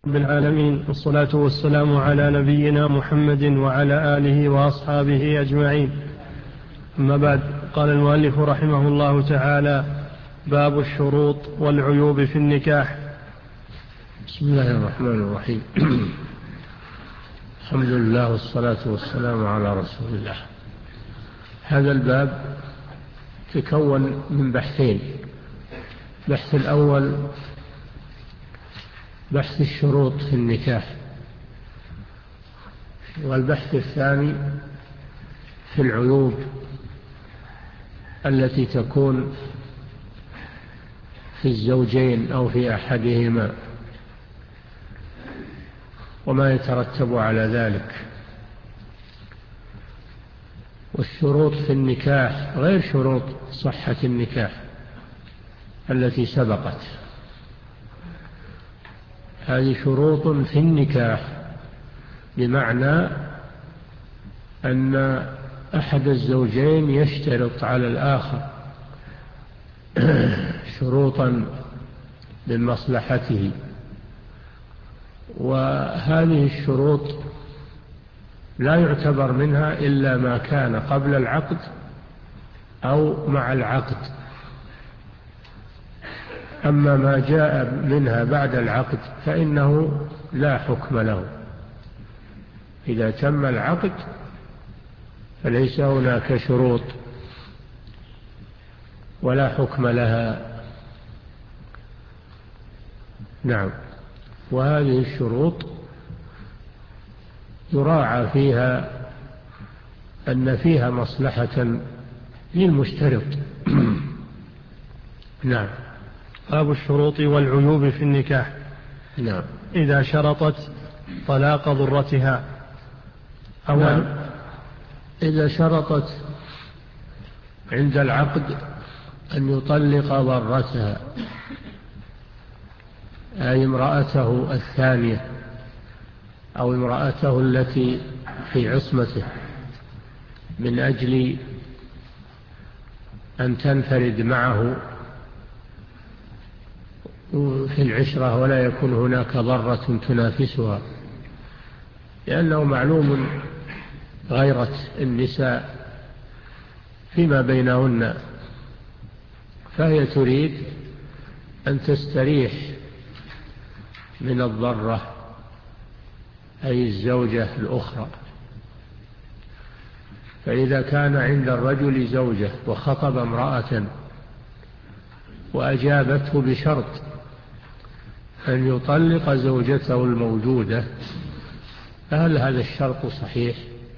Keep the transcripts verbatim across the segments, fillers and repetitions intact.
رب العالمين، والصلاة والسلام على نبينا محمد وعلى آله وأصحابه أجمعين. أما بعد، قال المؤلف رحمه الله تعالى: باب الشروط والعيوب في النكاح. بسم الله الرحمن الرحيم. الحمد لله والصلاة والسلام على رسول الله. هذا الباب تكون من بحثين: البحث الأول بحث الشروط في النكاح، والبحث الثاني في العيوب التي تكون في الزوجين أو في أحدهما وما يترتب على ذلك. والشروط في النكاح غير شروط صحة النكاح التي سبقت، هذه شروط في النكاح، بمعنى أن أحد الزوجين يشترط على الآخر شروطا من مصلحته، وهذه الشروط لا يعتبر منها إلا ما كان قبل العقد أو مع العقد. أما ما جاء منها بعد العقد فإنه لا حكم له. إذا تم العقد فليس هناك شروط ولا حكم لها. نعم. وهذه الشروط يراعى فيها أن فيها مصلحة للمشترط. نعم. باب الشروط والعيوب في النكاح. نعم. إذا شرطت طلاق ضرتها أو نعم. إذا شرطت عند العقد أن يطلق ضرتها، أي امرأته الثانية أو امرأته التي في عصمته، من أجل أن تنفرد معه في العشرة ولا يكون هناك ضرة تنافسها، لأنه معلوم غيرة النساء فيما بينهن، فهي تريد أن تستريح من الضرة، أي الزوجة الأخرى. فإذا كان عند الرجل زوجة وخطب امرأة وأجابته بشرط أن يطلق زوجته الموجودة، فهل هذا الشرط صحيح؟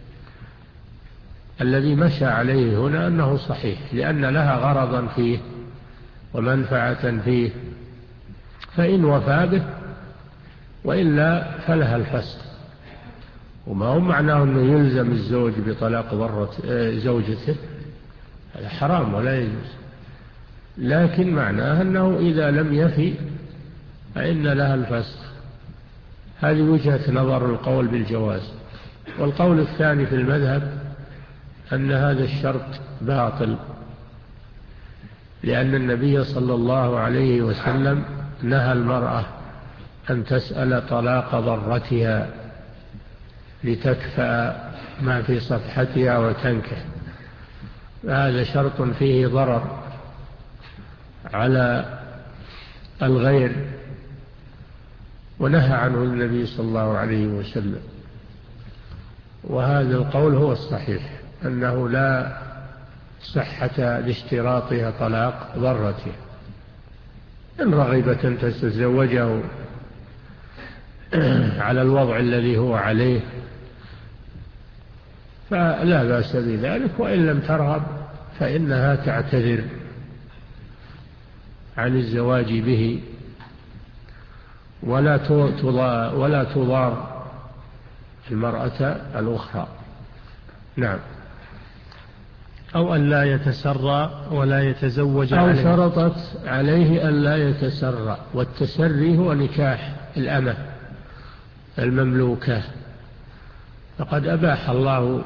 الذي مشى عليه هنا أنه صحيح، لأن لها غرضا فيه ومنفعة فيه، فإن وفى به وإلا فلها الفسخ. وما هو معناه أنه يلزم الزوج بطلاق ضرة زوجته، هذا حرام ولا يجوز، لكن معناه أنه إذا لم يفي فإن لها الفسخ. هذه وجهة نظر القول بالجواز. والقول الثاني في المذهب أن هذا الشرط باطل، لأن النبي صلى الله عليه وسلم نهى المرأة أن تسأل طلاق ضرتها لتكفأ ما في صفحتها وتنكح. هذا شرط فيه ضرر على الغير، ونهى عنه النبي صلى الله عليه وسلم. وهذا القول هو الصحيح، أنه لا صحة لاشتراطها طلاق ضرته. إن رغبت أن تتزوجه على الوضع الذي هو عليه فلا بأس بذلك، وإن لم ترغب فإنها تعتذر عن الزواج به، ولا ولا تضار المرأة الأخرى. نعم. أو أن لا يتسرى ولا يتزوج أو عليه. شرطت عليه أن لا يتسرى، والتسري هو نكاح الأمة المملوكة، فقد أباح الله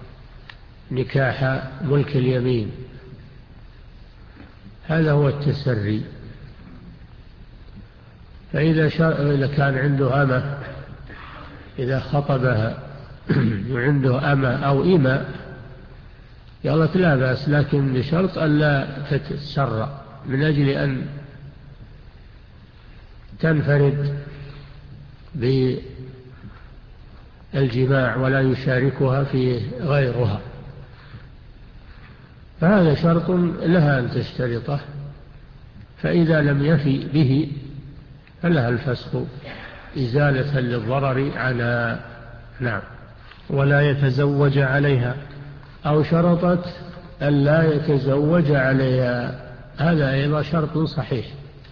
نكاح ملك اليمين، هذا هو التسري. فإذا إذا كان عنده أمة، إذا خطبها وعنده أمة أو إماء قالت لا بأس، لكن بشرط أن لا تتسرع من أجل أن تنفرد بالجماع ولا يشاركها في غيرها، فهذا شرط لها أن تشترطه، فإذا لم يفي به فلها الفسخ إزالة للضرر عنها. نعم. ولا يتزوج عليها، أو شرطت أن لا يتزوج عليها، هذا أيضا شرط صحيح.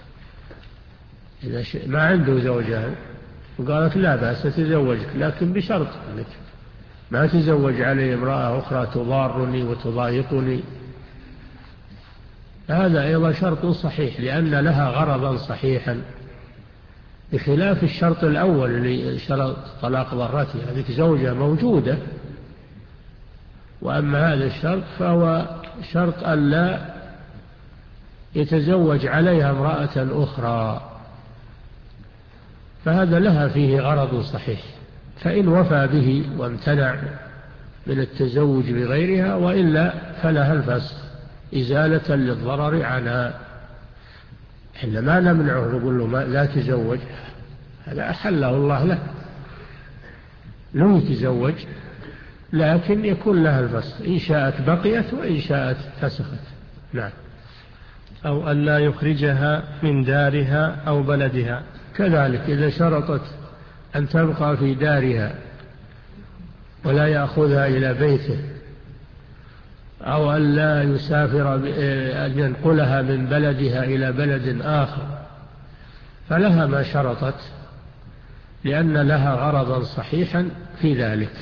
إذا ما عنده زوجة وقالت لا بأس تتزوجك، لكن بشرط أنك ما تزوج علي امرأة أخرى تضارني وتضايقني، هذا أيضا شرط صحيح لأن لها غرضا صحيحا، بخلاف الشرط الأول اللي شرط طلاق ضرتها، هذه زوجة موجودة. وأما هذا الشرط فهو شرط أن لا يتزوج عليها امرأة أخرى، فهذا لها فيه غرض صحيح، فإن وفى به وامتنع من التزوج بغيرها وإلا فلها الفسخ إزالة للضرر عنها. إحنا ما نمنعه نقول له ما لا تزوج، هذا أحله الله له، لو يتزوج لكن يكون لها الفسخ، إن شاءت بقيت وإن شاءت فسخت. نعم. أو أن لا يخرجها من دارها أو بلدها، كذلك إذا شرطت أن تبقى في دارها ولا يأخذها إلى بيته، أو أن لا يسافر أن ينقلها من بلدها إلى بلد آخر، فلها ما شرطت لأن لها غرضا صحيحا في ذلك.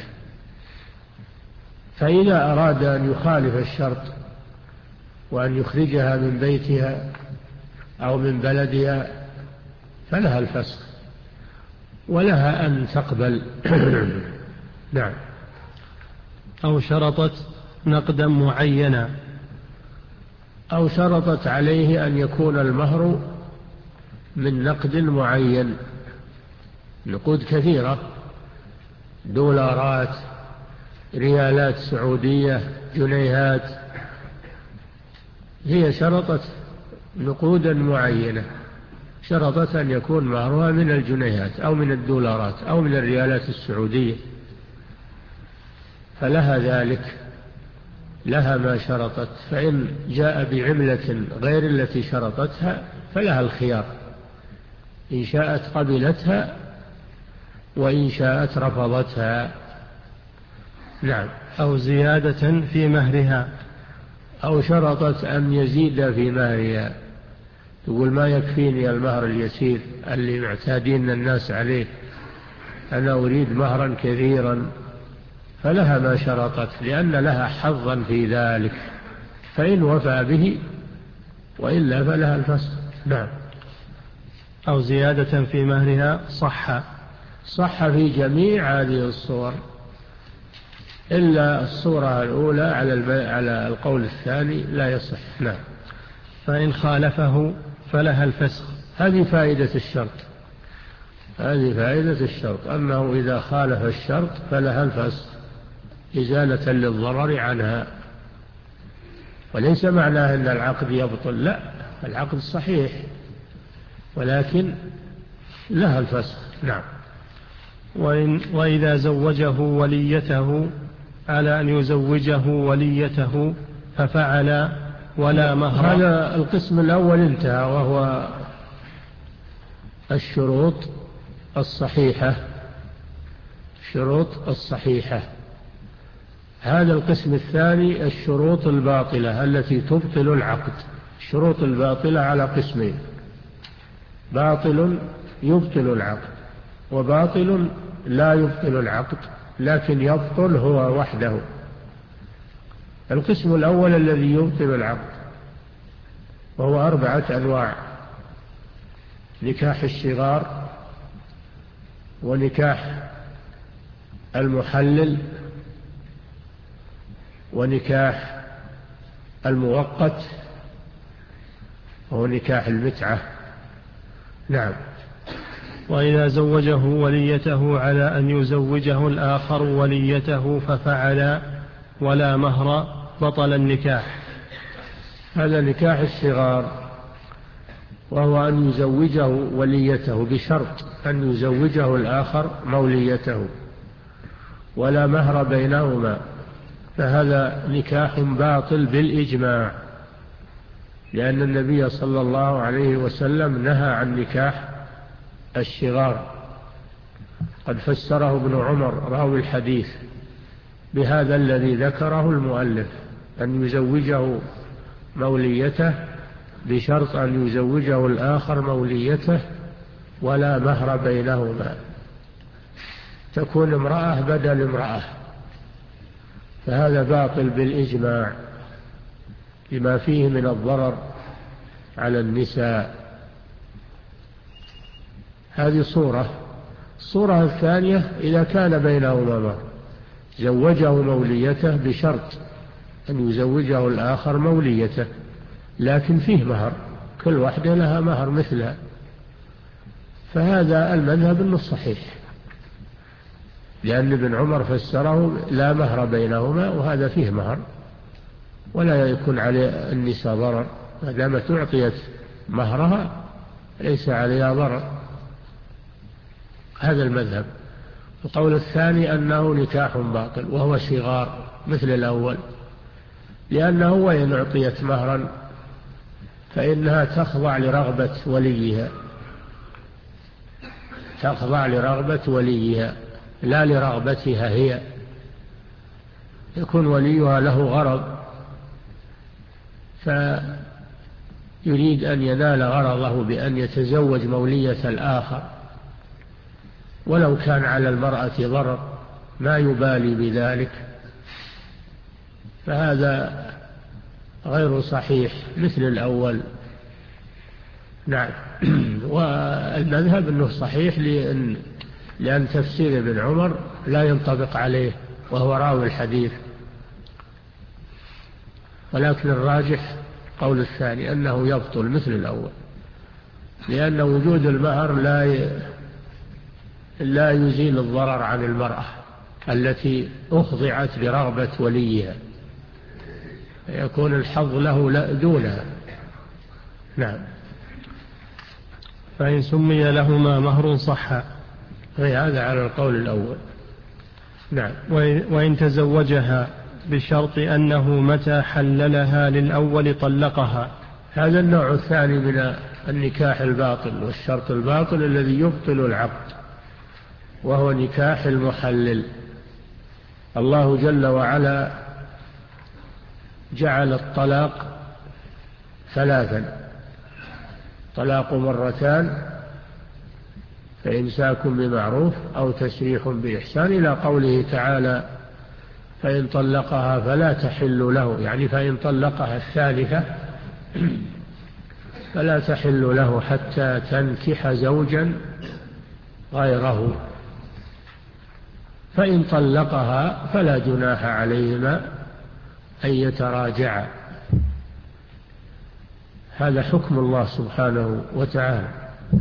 فإذا أراد أن يخالف الشرط وأن يخرجها من بيتها أو من بلدها فلها الفسخ ولها أن تقبل. نعم. أو شرطت نقدا معينا، أو شرطت عليه أن يكون المهر من نقد معين، نقود كثيرة، دولارات، ريالات سعودية، جنيهات، هي شرطت نقودا معينة، شرطت أن يكون مهرها من الجنيهات أو من الدولارات أو من الريالات السعودية، فلها ذلك، لها ما شرطت. فإن جاء بعملة غير التي شرطتها فلها الخيار، إن شاءت قبلتها وإن شاءت رفضتها. نعم. أو زيادة في مهرها، أو شرطت أن يزيد في مهرها، تقول ما يكفيني المهر اليسير اللي معتادين الناس عليه، أنا أريد مهرا كثيرا، فلها ما شرطت لأن لها حظا في ذلك، فإن وفى به وإلا فلها الفسخ. نعم. أو زيادة في مهرها صح، صح في جميع هذه الصور إلا الصورة الأولى على على القول الثاني لا يصح. نعم. فإن خالفه فلها الفسخ، هذه فائدة الشرط، هذه فائدة الشرط أنه إذا خالف الشرط فلها الفسخ إزالة للضرر عنها، وليس معناه أن العقد يبطل، لا، العقد صحيح ولكن لها الفسخ. نعم. وإن وإذا زوجه وليته على أن يزوجه وليته ففعل ولا مهر. هذا القسم الأول انتهى، وهو الشروط الصحيحة، الشروط الصحيحة. هذا القسم الثاني الشروط الباطلة التي تبطل العقد. الشروط الباطلة على قسمين: باطل يبطل العقد، وباطل لا يبطل العقد لكن يبطل هو وحده. القسم الأول الذي يبطل العقد وهو أربعة أنواع: نكاح الشغار، ونكاح المحلل، ونكاح المؤقت، وهو نكاح المتعة. نعم. وإذا زوجه وليته على أن يزوجه الآخر وليته ففعل ولا مهر بطل النكاح. هذا نكاح الصغار، وهو أن يزوجه وليته بشرط أن يزوجه الآخر موليته ولا مهر بينهما، فهذا نكاح باطل بالإجماع، لأن النبي صلى الله عليه وسلم نهى عن نكاح الشغار. قد فسره ابن عمر راوي الحديث بهذا الذي ذكره المؤلف، أن يزوجه موليته بشرط أن يزوجه الآخر موليته ولا مهر بينهما، تكون امرأة بدل امرأة، فهذا باطل بالإجماع لما فيه من الضرر على النساء. هذه صورة. الصورة الثانية إذا كان بينهما مهر، زوجه موليته بشرط أن يزوجه الآخر موليته، لكن فيه مهر، كل واحدة لها مهر مثلها، فهذا المذهب أنه صحيح، لأن ابن عمر فسره لا مهر بينهما، وهذا فيه مهر ولا يكون على النساء ضرر، ما دامت أعطيت مهرها ليس عليها ضرر. هذا المذهب. القول الثاني أنه نكاح باطل وهو صغار مثل الأول، لأنه وإن أعطيت مهرا فإنها تخضع لرغبة وليها، تخضع لرغبة وليها لا لرغبتها هي. يكون وليها له غرض فيريد أن ينال غرضه بأن يتزوج مولية الآخر، ولو كان على المرأة ضرر ما يبالي بذلك، فهذا غير صحيح مثل الأول. نعم. والمذهب أنه صحيح لأن, لأن تفسير ابن عمر لا ينطبق عليه وهو راوي الحديث، ولكن الراجح قول الثاني أنه يبطل مثل الأول، لأن وجود المهر لا ي... لا يزيل الضرر عن المرأة التي أخضعت لرغبة وليها، يكون الحظ له دونها. نعم. فإن سمي لهما مهر صح، هذا على القول الأول. نعم. وإن تزوجها بشرط أنه متى حللها للأول طلقها. هذا النوع الثاني من النكاح الباطل، والشرط الباطل الذي يبطل العقد، وهو نكاح المحلل. الله جل وعلا جعل الطلاق ثلاثا: طلاق مرتان، فإمساك بمعروف أو تسريح بإحسان، إلى قوله تعالى: فإن طلقها فلا تحل له، يعني فإن طلقها الثالثة فلا تحل له حتى تنكح زوجا غيره. فإن طلقها فلا جناح عليهما أن يتراجعا. هذا حكم الله سبحانه وتعالى.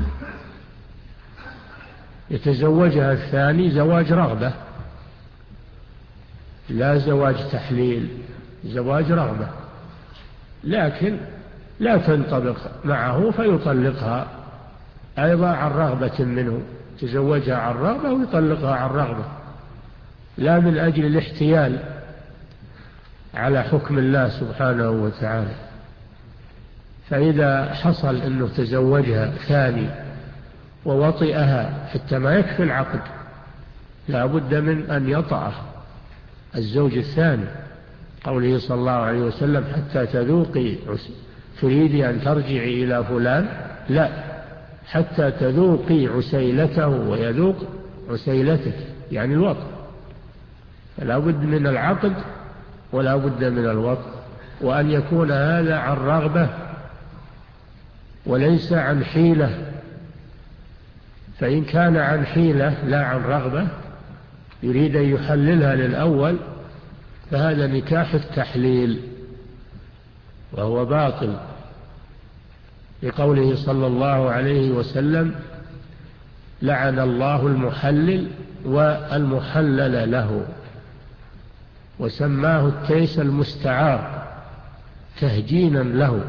يتزوجها الثاني زواج رغبة، لا زواج تحليل، زواج رغبة، لكن لا تنطبق معه فيطلقها أيضا عن رغبة منه، تزوجها عن رغبة ويطلقها عن رغبة، لا من أجل الاحتيال على حكم الله سبحانه وتعالى. فإذا حصل أنه تزوجها ثاني ووطئها حتى ما يكفي العقد، لا بد من أن يطأ الزوج الثاني، قوله صلى الله عليه وسلم: حتى تذوقي، تريدي أن ترجعي إلى فلان؟ لا، حتى تذوقي عسيلته ويذوق عسيلتك، يعني الوطء. فلا بد من العقد ولا بد من الوطء، وأن يكون هذا عن رغبة وليس عن حيلة. فإن كان عن حيلة لا عن رغبة، يريد أن يحللها للأول، فهذا نكاح التحليل وهو باطل، لقوله صلى الله عليه وسلم: لعن الله المحلل والمحلل له، وسماه التيس المستعار تهجينا له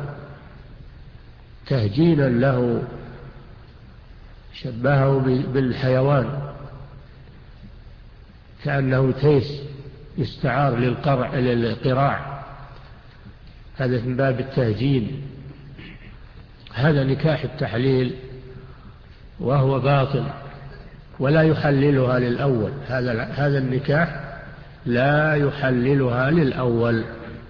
تهجينا له شبهه بالحيوان كأنه تيس يستعار للقرع للقراع، هذا من باب التهجين. هذا نكاح التحليل وهو باطل ولا يحللها للأول، هذا هذا النكاح لا يحللها للأول،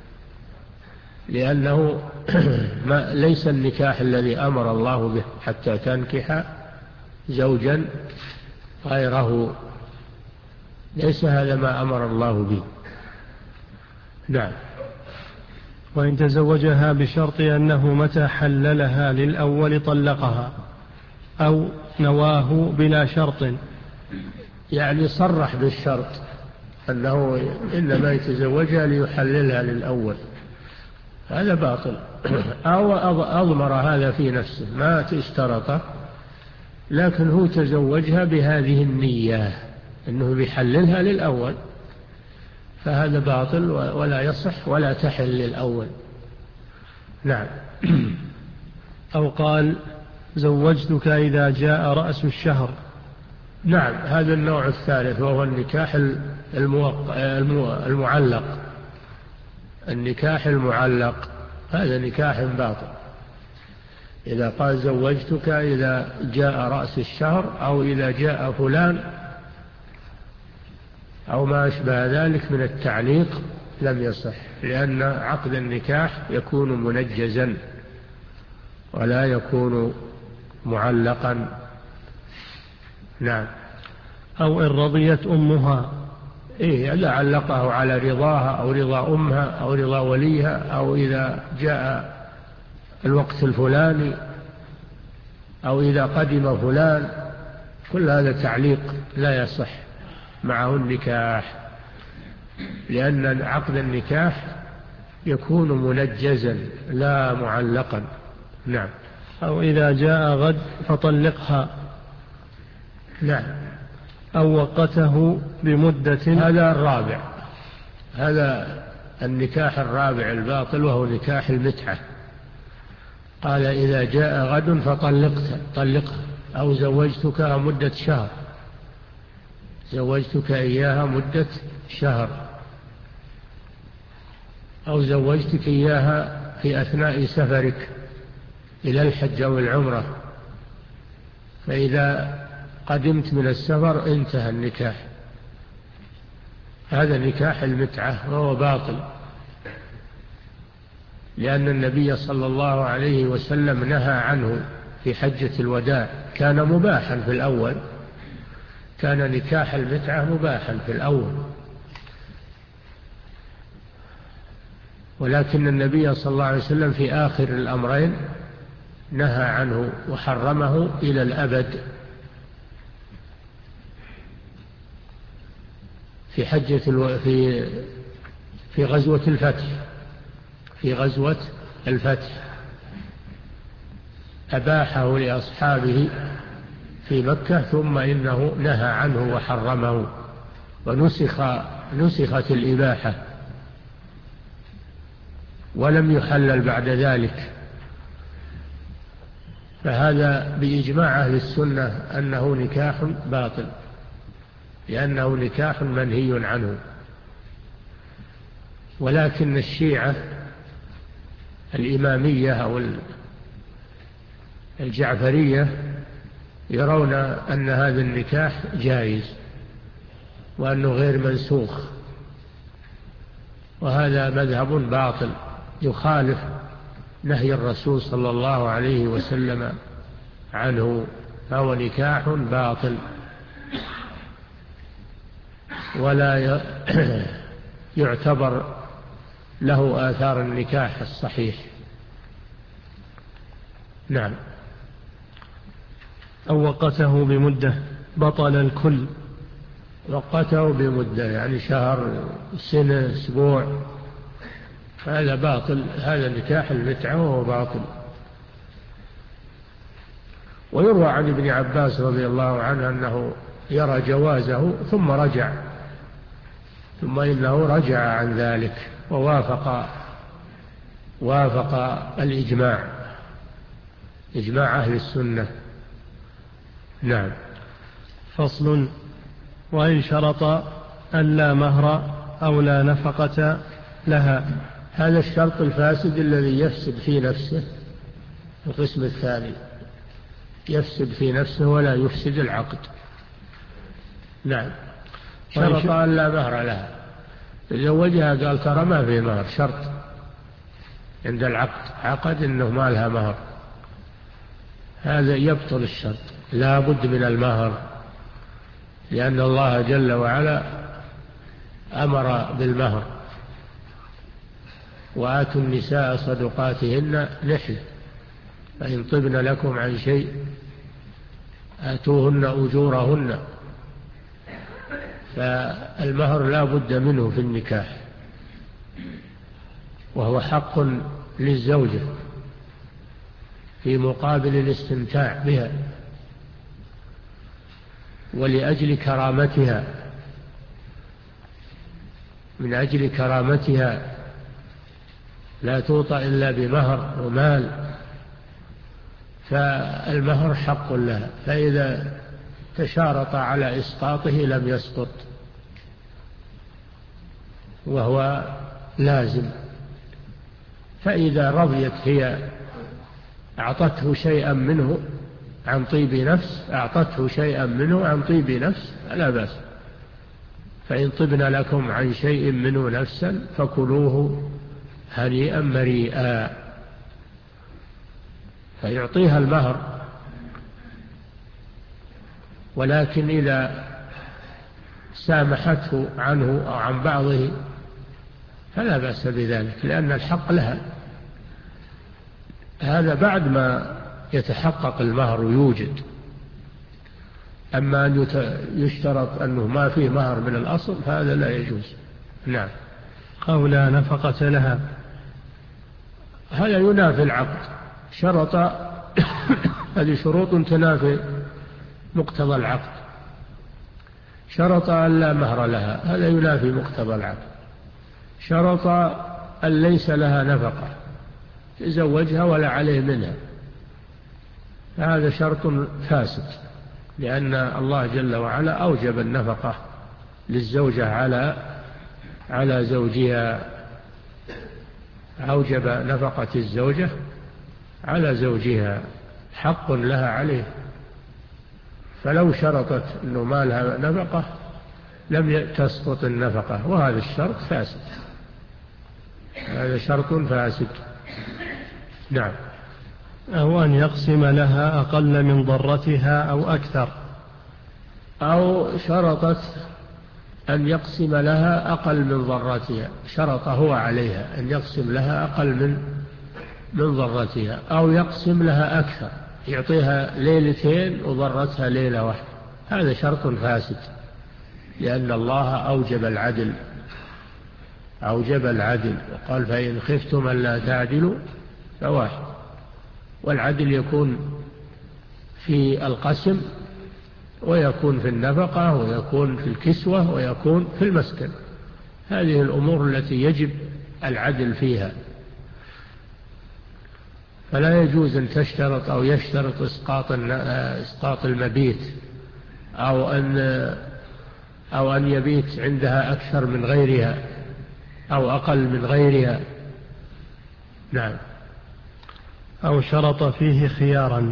لأنه ما ليس النكاح الذي أمر الله به حتى تنكح زوجا غيره، ليس هذا ما أمر الله به. نعم. وإن تزوجها بشرط أنه متى حللها للأول طلقها، أو نواه بلا شرط، يعني صرح بالشرط أنه إنما يتزوجها ليحللها للأول، هذا باطل. أو أضمر هذا في نفسه ما اشترطه، لكن هو تزوجها بهذه النية أنه بيحللها للأول، فهذا باطل ولا يصح ولا تحل للأول. نعم. أو قال زوجتك إذا جاء رأس الشهر. نعم، هذا النوع الثالث وهو النكاح المعلق. النكاح المعلق هذا نكاح باطل، إذا قال زوجتك إذا جاء رأس الشهر أو إذا جاء فلان أو ما أشبه ذلك من التعليق لم يصح، لأن عقد النكاح يكون منجزا ولا يكون معلقا. نعم. أو إن رضيت أمها، إيه، لا علقه على رضاها أو رضا أمها أو رضا وليها، أو إذا جاء الوقت الفلاني أو إذا قدم فلان، كل هذا تعليق لا يصح معه النكاح، لأن عقد النكاح يكون منجزا لا معلقا. نعم. أو إذا جاء غد فطلقها. نعم. أو وقته بمدة. هذا الرابع، هذا النكاح الرابع الباطل وهو نكاح المتعة. قال إذا جاء غد فطلقت طلقها، أو زوجتك مدة شهر، زوجتك إياها مدة شهر، أو زوجتك إياها في أثناء سفرك إلى الحج أو العمرة، فإذا قدمت من السفر انتهى النكاح. هذا نكاح المتعة وهو باطل، لأن النبي صلى الله عليه وسلم نهى عنه في حجة الوداع. كان مباحا في الأول، كان نكاح المتعة مباحا في الأول، ولكن النبي صلى الله عليه وسلم في آخر الأمرين نهى عنه وحرمه إلى الأبد. في حجة الو... في في غزوة الفتح في غزوة الفتح أباحه لأصحابه في مكة، ثم إنه نهى عنه وحرمه، ونسخ نسخت الإباحة ولم يحلل بعد ذلك. فهذا بإجماع أهل السنة أنه نكاح باطل، لأنه نكاح منهي عنه. ولكن الشيعة الإمامية أو الجعفرية يرون أن هذا النكاح جائز وأنه غير منسوخ، وهذا مذهب باطل يخالف نهي الرسول صلى الله عليه وسلم عنه، فهو نكاح باطل ولا يعتبر له آثار النكاح الصحيح. نعم. أو وقته بمدة بطل الكل. وقته بمدة يعني شهر، سنة، أسبوع، هذا باطل، هذا نكاح المتعة وهو باطل. ويروى عن ابن عباس رضي الله عنه أنه يرى جوازه ثم رجع ثم إنه رجع عن ذلك ووافق وافق الإجماع إجماع أهل السنة. نعم. فصل. وإن شرط أن لا مهر أو لا نفقة لها. هذا الشرط الفاسد الذي يفسد في نفسه القسم الثاني، يفسد في نفسه ولا يفسد العقد. نعم. شرط أن لا مهر لها، تزوجها قال ترى ما في مهر، شرط عند العقد، عقد إنه ما لها مهر، هذا يبطل الشرط، لا بد من المهر، لأن الله جل وعلا أمر بالمهر، وآتوا النساء صدقاتهن نحلة فإن طبن لكم عن شيء آتوهن أجورهن. فالمهر لا بد منه في النكاح، وهو حق للزوجة في مقابل الاستمتاع بها ولأجل كرامتها، من أجل كرامتها لا توطى إلا بمهر ومال، فالمهر حق لها، فإذا تشارط على إسقاطه لم يسقط وهو لازم. فإذا رضيت هي أعطته شيئا منه عن طيب نفس، أعطته شيئا منه عن طيب نفس لا بأس، فإن طبن لكم عن شيء منه نفسا فكلوه هنيئا مريئا. فيعطيها المهر، ولكن إذا سامحته عنه أو عن بعضه فلا بأس بذلك، لأن الحق لها. هذا بعد ما يتحقق المهر ويوجد. أما أن يشترط أنه ما فيه مهر من الأصل فهذا لا يجوز. نعم. أو لا نفقة لها، هذا ينافي العقد، شرط هذه شروط تنافي مقتضى العقد، شرط أن لا مهر لها، هذا ينافي مقتضى العقد، شرط أن ليس لها نفقة تزوجها ولا عليه منها، هذا شرط فاسد، لأن الله جل وعلا أوجب النفقة للزوجة على على زوجها، أوجب نفقة الزوجة على زوجها، حق لها عليه، فلو شرطت أنه ما لها نفقة لم تسقط النفقة، وهذا الشرط فاسد، هذا شرط فاسد. نعم. أو أن يقسم لها أقل من ضرتها أو أكثر، أو شرطت أن يقسم لها أقل من ضرتها، شرط هو عليها أن يقسم لها أقل من من ضرتها، أو يقسم لها أكثر، يعطيها ليلتين وضرتها ليلة واحدة، هذا شرط فاسد، لأن الله أوجب العدل، أوجب العدل وقال فإن خفتم ألا تعدلوا فواحد، والعدل يكون في القسم ويكون في النفقة ويكون في الكسوة ويكون في المسكن، هذه الأمور التي يجب العدل فيها، فلا يجوز أن تشترط أو يشترط إسقاط إسقاط المبيت، أو أن أو أن يبيت عندها أكثر من غيرها أو أقل من غيرها. نعم. أو شرط فيه خيارا،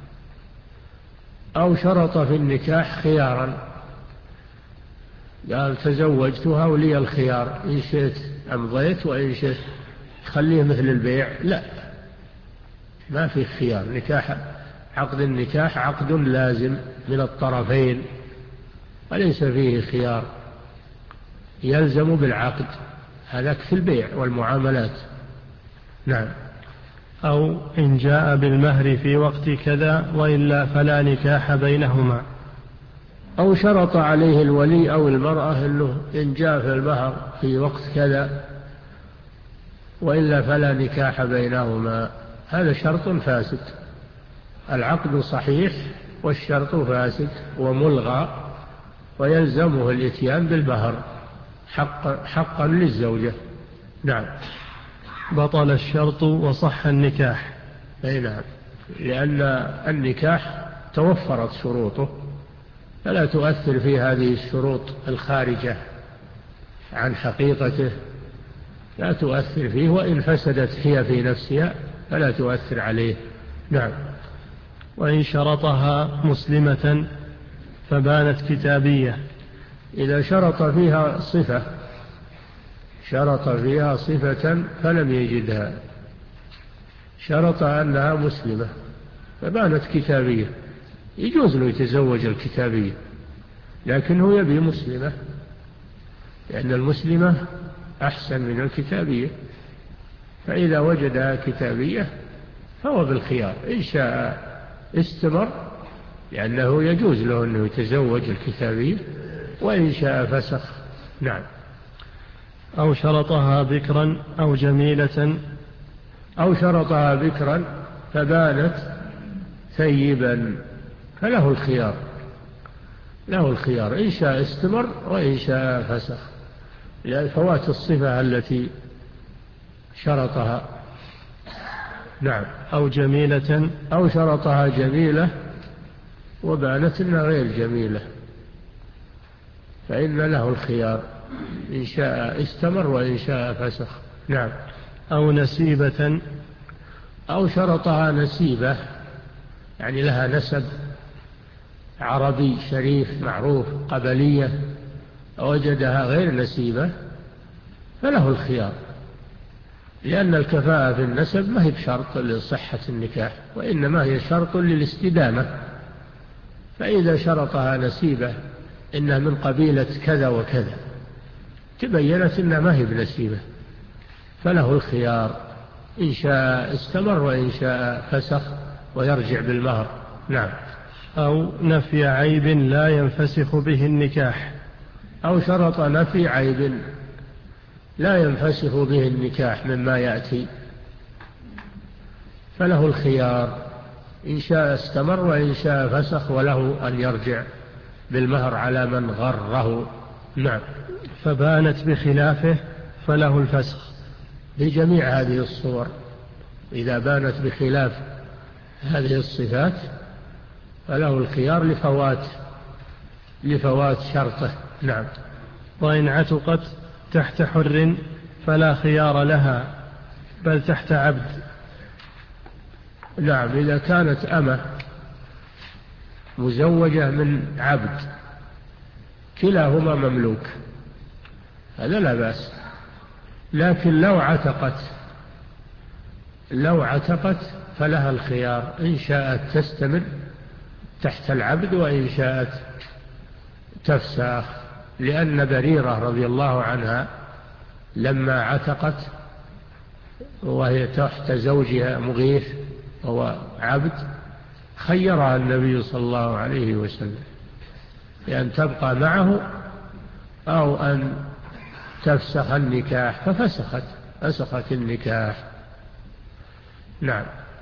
أو شرط في النكاح خيارا، قال تزوجتها ولي الخيار، إن شئت أمضيت وإن شئت خليه مثل البيع، لا، ما في خيار. نكاح، عقد النكاح عقد لازم من الطرفين وليس فيه خيار، يلزم بالعقد، هذاك في البيع والمعاملات. نعم. أو إن جاء بالمهر في وقت كذا وإلا فلا نكاح بينهما، أو شرط عليه الولي أو المرأة أنه إن جاء في المهر في وقت كذا وإلا فلا نكاح بينهما، هذا شرط فاسد، العقد صحيح والشرط فاسد وملغى، ويلزمه الإتيان بالمهر حق حقا للزوجة. نعم. بطل الشرط وصح النكاح. أي نعم، لأن النكاح توفرت شروطه فلا تؤثر في هذه الشروط الخارجة عن حقيقته، لا تؤثر فيه، وإن فسدت هي في نفسها فلا تؤثر عليه. نعم. وإن شرطها مسلمة فبانت كتابية. إذا شرط فيها صفة شرط فيها صفة فلم يجدها، شرط أنها مسلمة فبانت كتابية، يجوز له يتزوج الكتابية، لكنه يبي مسلمة، لأن المسلمة أحسن من الكتابية، فإذا وجدها كتابية فهو بالخيار، إن شاء استمر لأنه يجوز له أنه يتزوج الكتابية، وإن شاء فسخ. نعم. أو شرطها بكرا أو جميلة. أو شرطها بكرا فبانت ثيبا فله الخيار، له الخيار، إن شاء استمر وإن شاء فسخ، لأن فوات الصفة التي شرطها. نعم. أو جميلة. أو شرطها جميلة وبانت إنها غير جميلة، فإن له الخيار، إن شاء استمر وإن شاء فسخ. نعم. أو نسيبة. أو شرطها نسيبة، يعني لها نسب عربي شريف معروف قبلية، وجدها غير نسيبة فله الخيار، لأن الكفاءة في النسب ما هي بشرط لصحة النكاح، وإنما هي شرط للاستدامة، فإذا شرطها نسيبة إنها من قبيلة كذا وكذا تبينت إنها ما هي بنسيبة فله الخيار، إن شاء استمر وإن شاء فسخ ويرجع بالمهر. نعم. أو نفي عيب لا ينفسخ به النكاح. أو شرط نفي عيب لا ينفسخ به النكاح مما يأتي فله الخيار، إن شاء استمر وإن شاء فسخ، وله أن يرجع بالمهر على من غره. نعم. فبانت بخلافه فله الفسخ. بجميع هذه الصور، إذا بانت بخلاف هذه الصفات فله الخيار لفوات لفوات شرطه. نعم. وإن عتقت تحت حر فلا خيار لها بل تحت عبد. نعم. إذا كانت أمة مزوجة من عبد كلاهما مملوك هذا لا بأس، لكن لو عتقت لو عتقت فلها الخيار، إن شاءت تستمر تحت العبد وإن شاءت تفسخ، لأن بريرة رضي الله عنها لما عتقت وهي تحت زوجها مغيث وهو عبد خيرها النبي صلى الله عليه وسلم بأن تبقى معه أو أن تفسخ النكاح، ففسخت فسخت النكاح. نعم.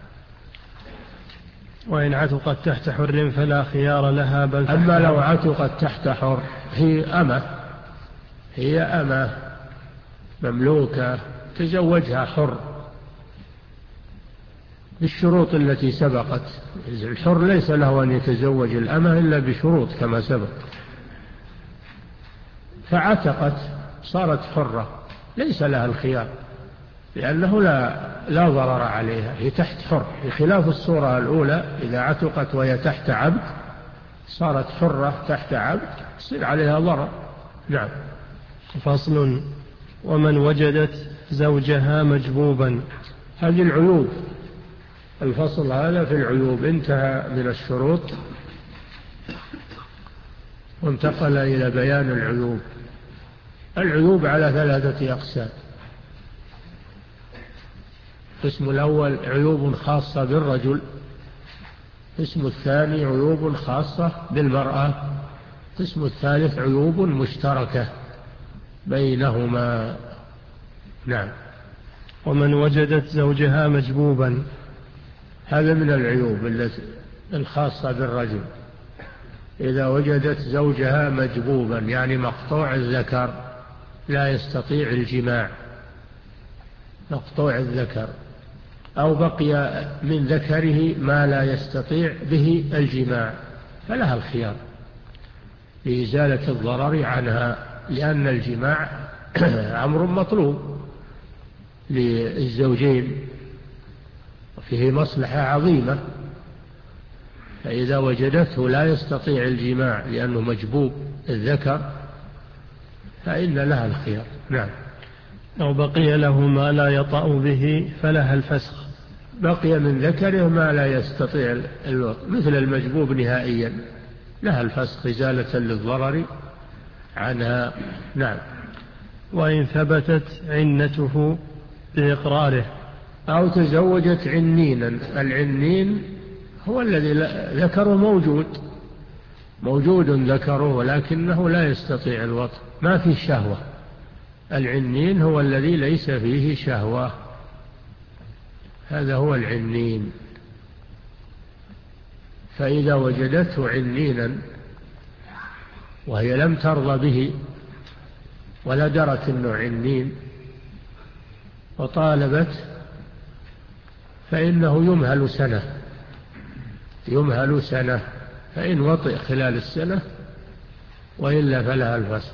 وإن عتقت تحت حر فلا خيار لها بل تحت. أما لو عتقت تحت حر، هي أمة هي أمة مملوكة تزوجها حر بالشروط التي سبقت، الحر ليس له أن يتزوج الأمة إلا بشروط كما سبق، فعتقت صارت حرة ليس لها الخيار، لأنه لا, لا ضرر عليها، هي تحت حر، بخلاف الصورة الأولى إذا عتقت وهي تحت عبد صارت حرة تحت عبد يصير عليها ضرر. نعم. فصل. ومن وجدت زوجها مجبوبا. هذه العيوب، الفصل هذا في العيوب، انتهى من الشروط وانتقل إلى بيان العيوب. العيوب على ثلاثة أقسام: القسم الأول عيوب خاصة بالرجل، القسم الثاني عيوب خاصة بالمرأة، القسم الثالث عيوب مشتركة بينهما. نعم. ومن وجدت زوجها مجبوبا. هذا من العيوب الخاصة بالرجل. إذا وجدت زوجها مجبوبا يعني مقطوع الذكر لا يستطيع الجماع، مقطوع الذكر، أو بقي من ذكره ما لا يستطيع به الجماع، فلها الخيار لإزالة الضرر عنها، لأن الجماع أمر مطلوب للزوجين وفيه مصلحة عظيمة، فإذا وجدته لا يستطيع الجماع لأنه مجبوب الذكر فإن لها الخيار. نعم. أو بقي له ما لا يطأ به فلها الفسخ. بقي من ذكره ما لا يستطيع الوطء مثل المجبوب نهائيا، لها الفسخ إزالة للضرر عنها. نعم. وإن ثبتت عنته بإقراره. أو تزوجت عنينا. العنين هو الذي ذكره موجود موجود ذكره ولكنه لا يستطيع الوطء، ما فيه شهوة. العنين هو الذي ليس فيه شهوة، هذا هو العنين. فإذا وجدته عنينا وهي لم ترضى به ولا درت أنه عنين وطالبت فإنه يمهل سنة يمهل سنة فإن وطئ خلال السنة وإلا فلها الفسخ.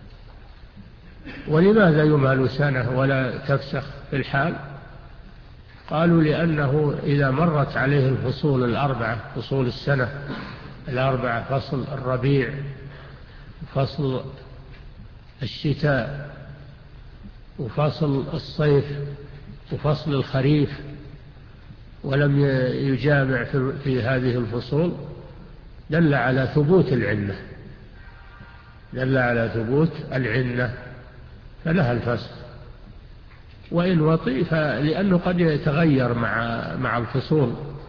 ولماذا يمهل سنة ولا تفسخ في الحال؟ قالوا لأنه إذا مرت عليه الفصول الأربعة، فصول السنة الأربعة، فصل الربيع وفصل الشتاء وفصل الصيف وفصل الخريف، ولم يجامع في هذه الفصول، دل على ثبوت العنة دل على ثبوت العنة فلها الفسخ. وإن وطئ فلأنه قد يتغير مع مع الفصول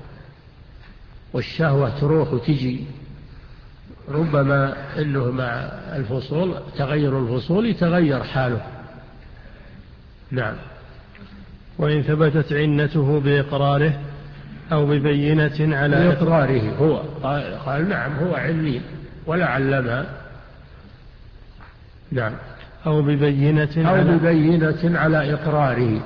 والشهوة تروح وتجي، ربما أنه مع الفصول تغير الفصول يتغير حاله. نعم. وإن ثبتت عنته بإقراره أو ببينة على بإقراره هو قال, قال نعم هو عنين ولا علمها. نعم. أو ببينة أو على ببينة على إقراره،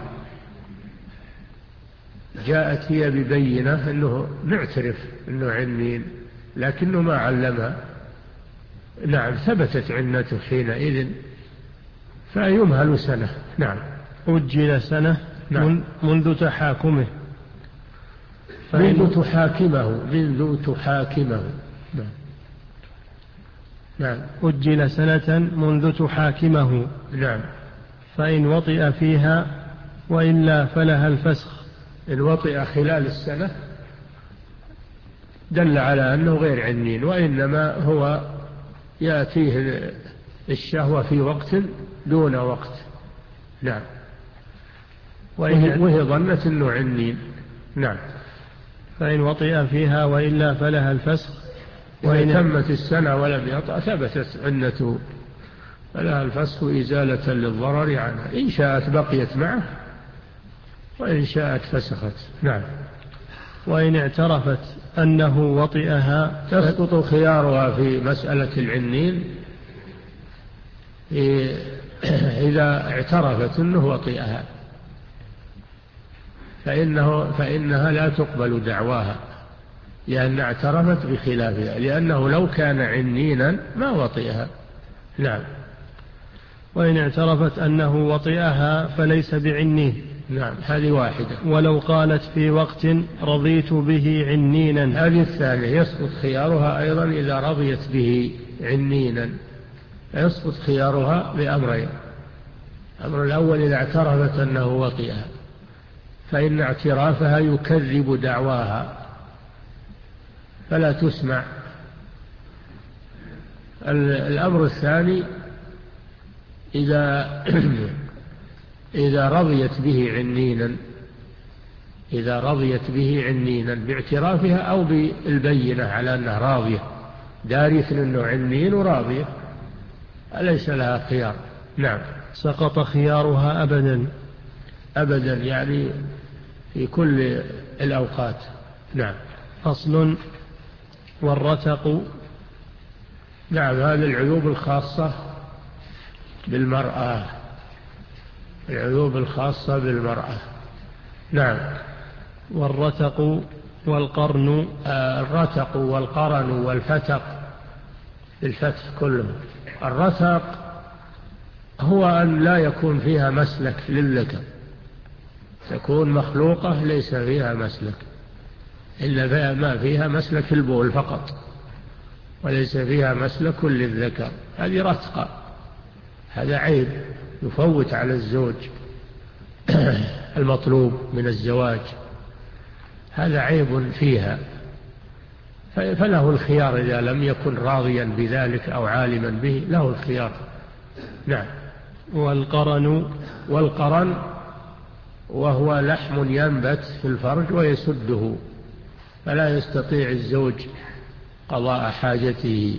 جاءت هي ببينة أنه نعترف أنه عنين لكنه ما علمها. نعم. ثبتت عنته حينئذ فيمهل سنة. نعم. أجل سنة. نعم. منذ تحاكمه. منذ تحاكمه منذ تحاكمه. نعم. نعم. أجل سنة منذ تحاكمه. نعم. فإن وطئ فيها وإلا فلها الفسخ. إن وطئ خلال السنة دل على أنه غير عنين، وإنما هو يأتيه الشهوة في وقت دون وقت. نعم. وهي ظنت أنه عنين. نعم. فإن وطئ فيها وإلا فلها الفسخ. وإن تمت السنة ولم يطأ ثبتت عنته فلها الفسخ إزالة للضرر عنها، إن شاءت بقيت معه وإن شاءت فسخت. نعم. وإن اعترفت أنه وطئها تسقط خيارها في مسألة العنين إذا اعترفت أنه وطئها، فإنه فإنها لا تقبل دعواها لأن اعترفت بخلافها، لأنه لو كان عنينا ما وطئها. نعم. وإن اعترفت أنه وطئها فليس بعنين. نعم. هذه واحدة. ولو قالت في وقت رضيت به عنينا. هذه الثانية يسقط خيارها أيضا إذا رضيت به عنينا، يسقط خيارها بأمرين. الأمر الأول إذا اعترفت أنه وطئها فإن اعترافها يكذب دعواها فلا تسمع. الأمر الثاني إذا إذا رضيت به عنينا إذا رضيت به عنينا باعترافها أو بالبينة على أنها راضية، دارية أنه عنين وراضية، أليس لها خيار. نعم. سقط خيارها أبدا. أبدا يعني في كل الأوقات نعم. فصل. والرتق. نعم، هذه العيوب الخاصة بالمرأة، العيوب الخاصة بالمرأة. نعم. والرتق والقرن. آه الرتق والقرن والفتق بالفتح كله. الرتق هو أن لا يكون فيها مسلك للذكر، تكون مخلوقة ليس فيها مسلك، إلا ما فيها مسلك البول فقط، وليس فيها مسلك للذكر، هذه رتقة، هذا عيب يفوت على الزوج المطلوب من الزواج، هذا عيب فيها، فله الخيار إذا لم يكن راضيا بذلك أو عالما به، له الخيار. نعم. والقرن. والقرن وهو لحم ينبت في الفرج ويسده، فلا يستطيع الزوج قضاء حاجته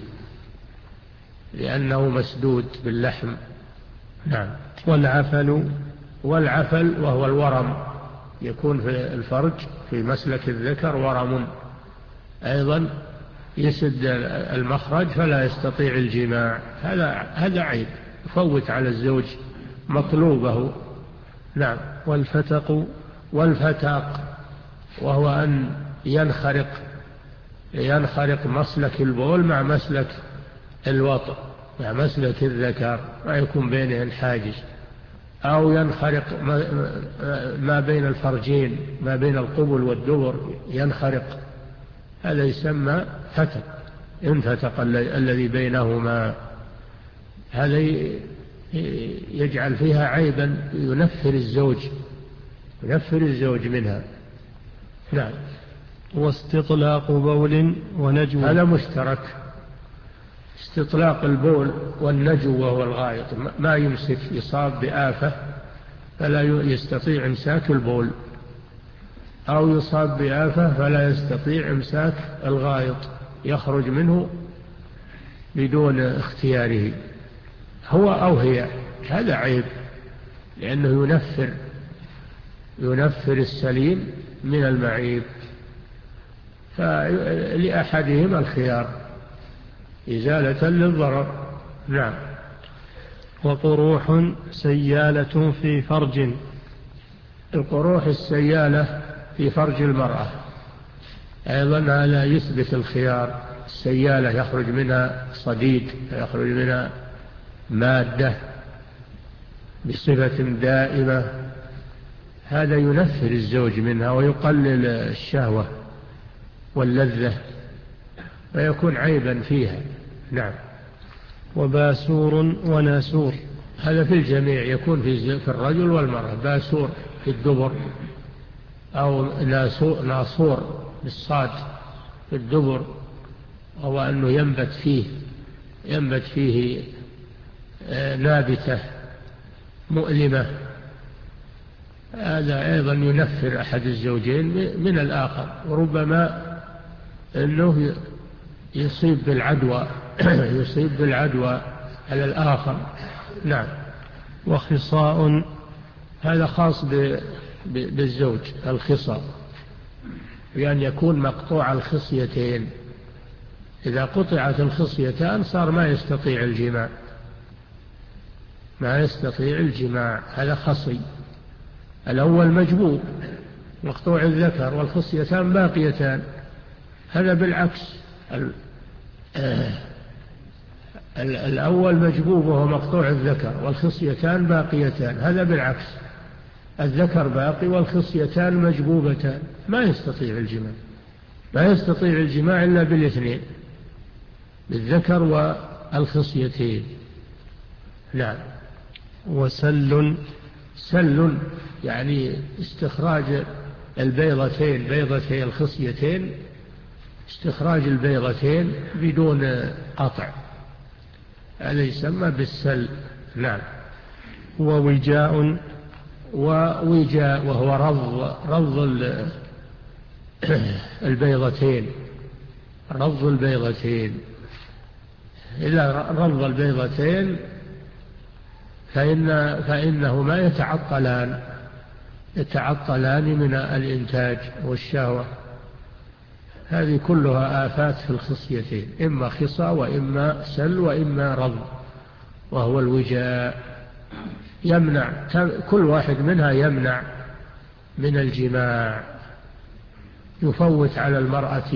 لأنه مسدود باللحم. نعم. والعفل. والعفل وهو الورم، يكون في الفرج في مسلك الذكر ورم أيضا يسد المخرج فلا يستطيع الجماع، هذا هذا عيب يفوت على الزوج مطلوبه. نعم. والفتق. والفتق وهو أن ينخرق ينخرق مسلك البول مع مسلك الوطء، مع مسلك الذكر، ما يكون بينهن حاجز، أو ينخرق ما بين الفرجين، ما بين القبل والدبر ينخرق، هذا يسمى فتق، انفتق الذي بينهما، هذا يجعل فيها عيبا ينفر الزوج ينفر الزوج منها. نعم. واستطلاق بول ونجو. هذا مشترك، استطلاق البول والنجو وهو الغائط، ما يمسك، يصاب بآفة فلا يستطيع إمساك البول، أو يصاب بآفة فلا يستطيع إمساك الغائط، يخرج منه بدون اختياره هو أو هي، هذا عيب لأنه ينفر ينفر السليم من المعيب، فلأحدهما الخيار إزالة للضرر. نعم. وقروح سيالة في فرج. القروح السيالة في فرج المرأة أيضا هذا يثبت الخيار، السيالة يخرج منها صديد، يخرج منها مادة بصفة دائمة، هذا ينفر الزوج منها ويقلل الشهوة واللذة ويكون عيبا فيها. نعم. وباسور وناسور. هذا في الجميع، يكون في الرجل والمرأة، باسور في الدبر أو ناصور بالصاد في الدبر، وهو أنه ينبت فيه ينبت فيه نابتة مؤلمة، هذا أيضا ينفر أحد الزوجين من الآخر، وربما أنه يصيب بالعدوى يصيب بالعدوى على الآخر. نعم. وخصاء. هذا خاص بالزوج، الخصاء بأن يكون مقطوع الخصيتين، إذا قطعت الخصيتان صار ما يستطيع الجماع ما يستطيع الجماع هذا خصي. الأول مجبوب مقطوع الذكر والخصيتان باقيتان، هذا بالعكس، الأول مجبوب وهو مقطوع الذكر والخصيتان باقيتان، هذا بالعكس، الذكر باقي والخصيتان مجبوبتان، ما يستطيع الجماع ما يستطيع الجماع إلا بالاثنين، بالذكر والخصيتين. نعم. وسل. سل يعني استخراج البيضتين، بيضتي الخصيتين، استخراج البيضتين بدون قطع، هذا يسمى بالسل. نعم. ووجاء. ووجاء وهو رض رض البيضتين رض البيضتين إذا رض البيضتين فإن فإنهما يتعطلان يتعطلان من الإنتاج والشهوة، هذه كلها آفات في الخصيتين، إما خصى وإما سل وإما رض، وهو الوجاء، يمنع، كل واحد منها يمنع من الجماع، يفوت على المرأة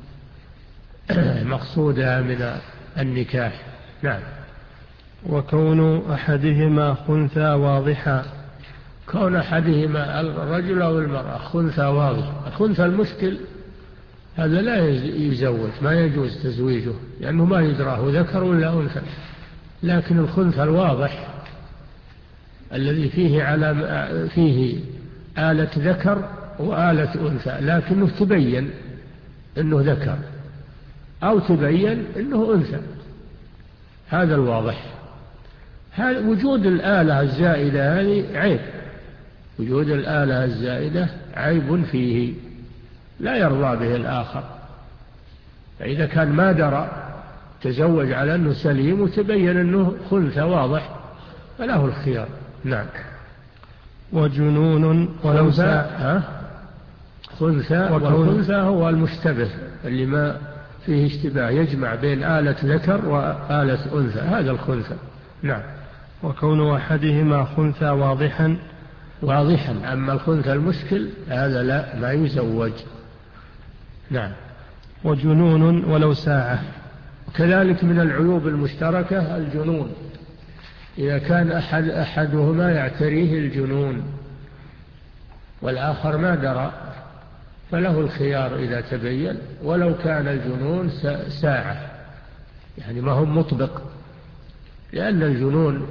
مقصودها من النكاح. نعم. وكون أحدهما خنثى واضحا، كون أحدهما الرجل أو المرأة خنثى واضح، الخنثى المشكل هذا لا يزوج، ما يجوز تزويجه لأنه ما يدراه ذكر ولا أنثى. لكن الخنثى الواضح الذي فيه على فيه آلة ذكر وآلة أنثى، لكنه تبين أنه ذكر أو تبين أنه أنثى، هذا الواضح. وجود الآلة الزائدة هذه عيب، وجود الآلة الزائدة عيب فيه لا يرضى به الآخر. فإذا كان ما درى تزوج على أنه سليم وتبين أنه خنثى واضح فله الخيار. نعم. وجنون ولو ساء خنثى، والخنثى هو المشتبه اللي ما فيه اشتباه، يجمع بين آلة ذكر وآلة أنثى، هذا الخنثى. نعم. وكون أحدهما خنثى واضحا واضحا، أما الخنثى المشكل هذا لا، ما يزوج. نعم. وجنون ولو ساعة، كذلك من العيوب المشتركة الجنون، إذا كان أحد أحدهما يعتريه الجنون والآخر ما درى فله الخيار إذا تبين، ولو كان الجنون ساعة، يعني ما هو مطبق، لأن الجنون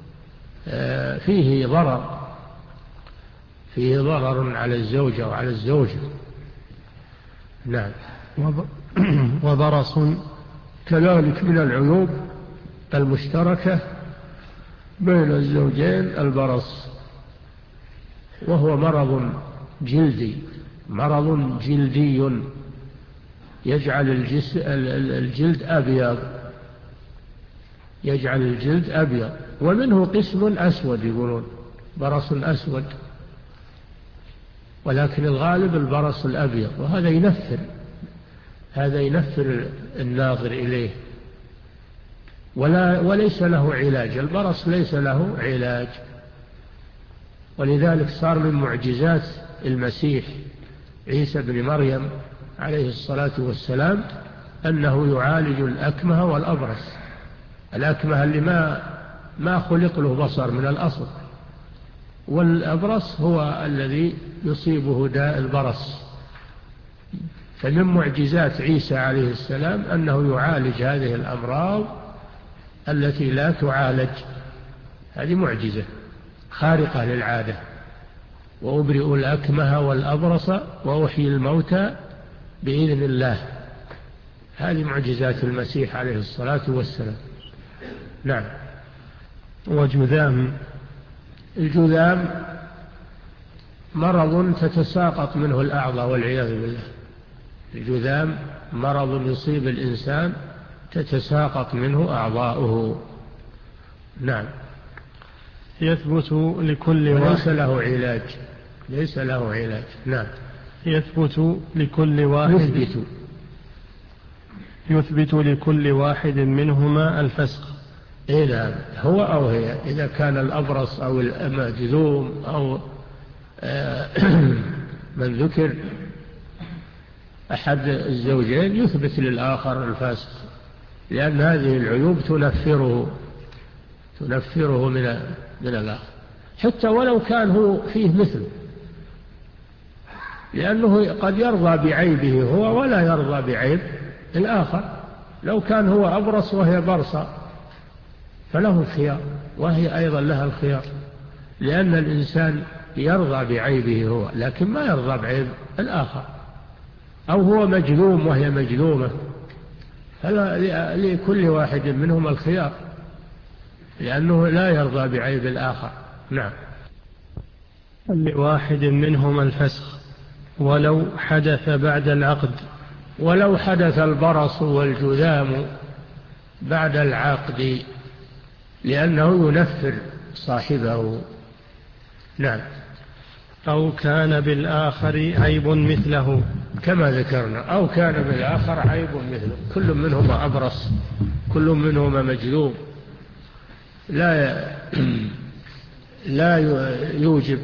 فيه ضرر، فيه ضرر على الزوجة وعلى الزوجة. نعم. وبرص، كذلك من العيوب المشتركة بين الزوجين البرص، وهو مرض جلدي، مرض جلدي يجعل الجلد أبيض، يجعل الجلد أبيض، ومنه قسم أسود، يقولون برص أسود، ولكن الغالب البرص الأبيض، وهذا ينفر، هذا ينفر الناظر إليه، ولا وليس له علاج، البرص ليس له علاج. ولذلك صار من معجزات المسيح عيسى بن مريم عليه الصلاة والسلام أنه يعالج الأكمه والأبرص، الأكمه اللي ما ما خلق له بصر من الأصل، والأبرص هو الذي يصيبه داء البرص. فمن معجزات عيسى عليه السلام أنه يعالج هذه الأمراض التي لا تعالج، هذه معجزة خارقة للعادة. وأبرئ الأكمه والأبرص وأحيي الموتى بإذن الله، هذه معجزات المسيح عليه الصلاة والسلام. نعم. وجذام، الجذام مرض تتساقط منه الأعضاء والعياذ بالله، الجذام مرض يصيب الإنسان تتساقط منه أعضاؤه. نعم. يثبت لكل واحد، وليس له علاج، ليس له علاج. نعم. يثبت لكل واحد، يثبت يثبت لكل واحد منهما الفسق. إيه نعم، هو أو هي، إذا كان الأبرص أو المجذوم أو من ذكر أحد الزوجين يثبت للآخر الفسق، لأن هذه العيوب تنفره تنفره من من الآخر، حتى ولو كان هو فيه مثله، لأنه قد يرضى بعيبه هو ولا يرضى بعيب الآخر. لو كان هو أبرص وهي برصة فله الخيار، وهي أيضا لها الخيار، لأن الإنسان يرضى بعيبه هو لكن ما يرضى بعيب الآخر. أو هو مجذوم وهي مجذومة، فلا لكل واحد منهم الخيار، لأنه لا يرضى بعيب الآخر. نعم. لواحد منهم الفسخ ولو حدث بعد العقد، ولو حدث البرص والجذام بعد العقد، لأنه ينفر صاحبه. نعم. أو كان بالآخر عيب مثله. كما ذكرنا، أو كان بالآخر عيب مثله، كل منهما أبرص، كل منهما مجذوب، لا لا يوجب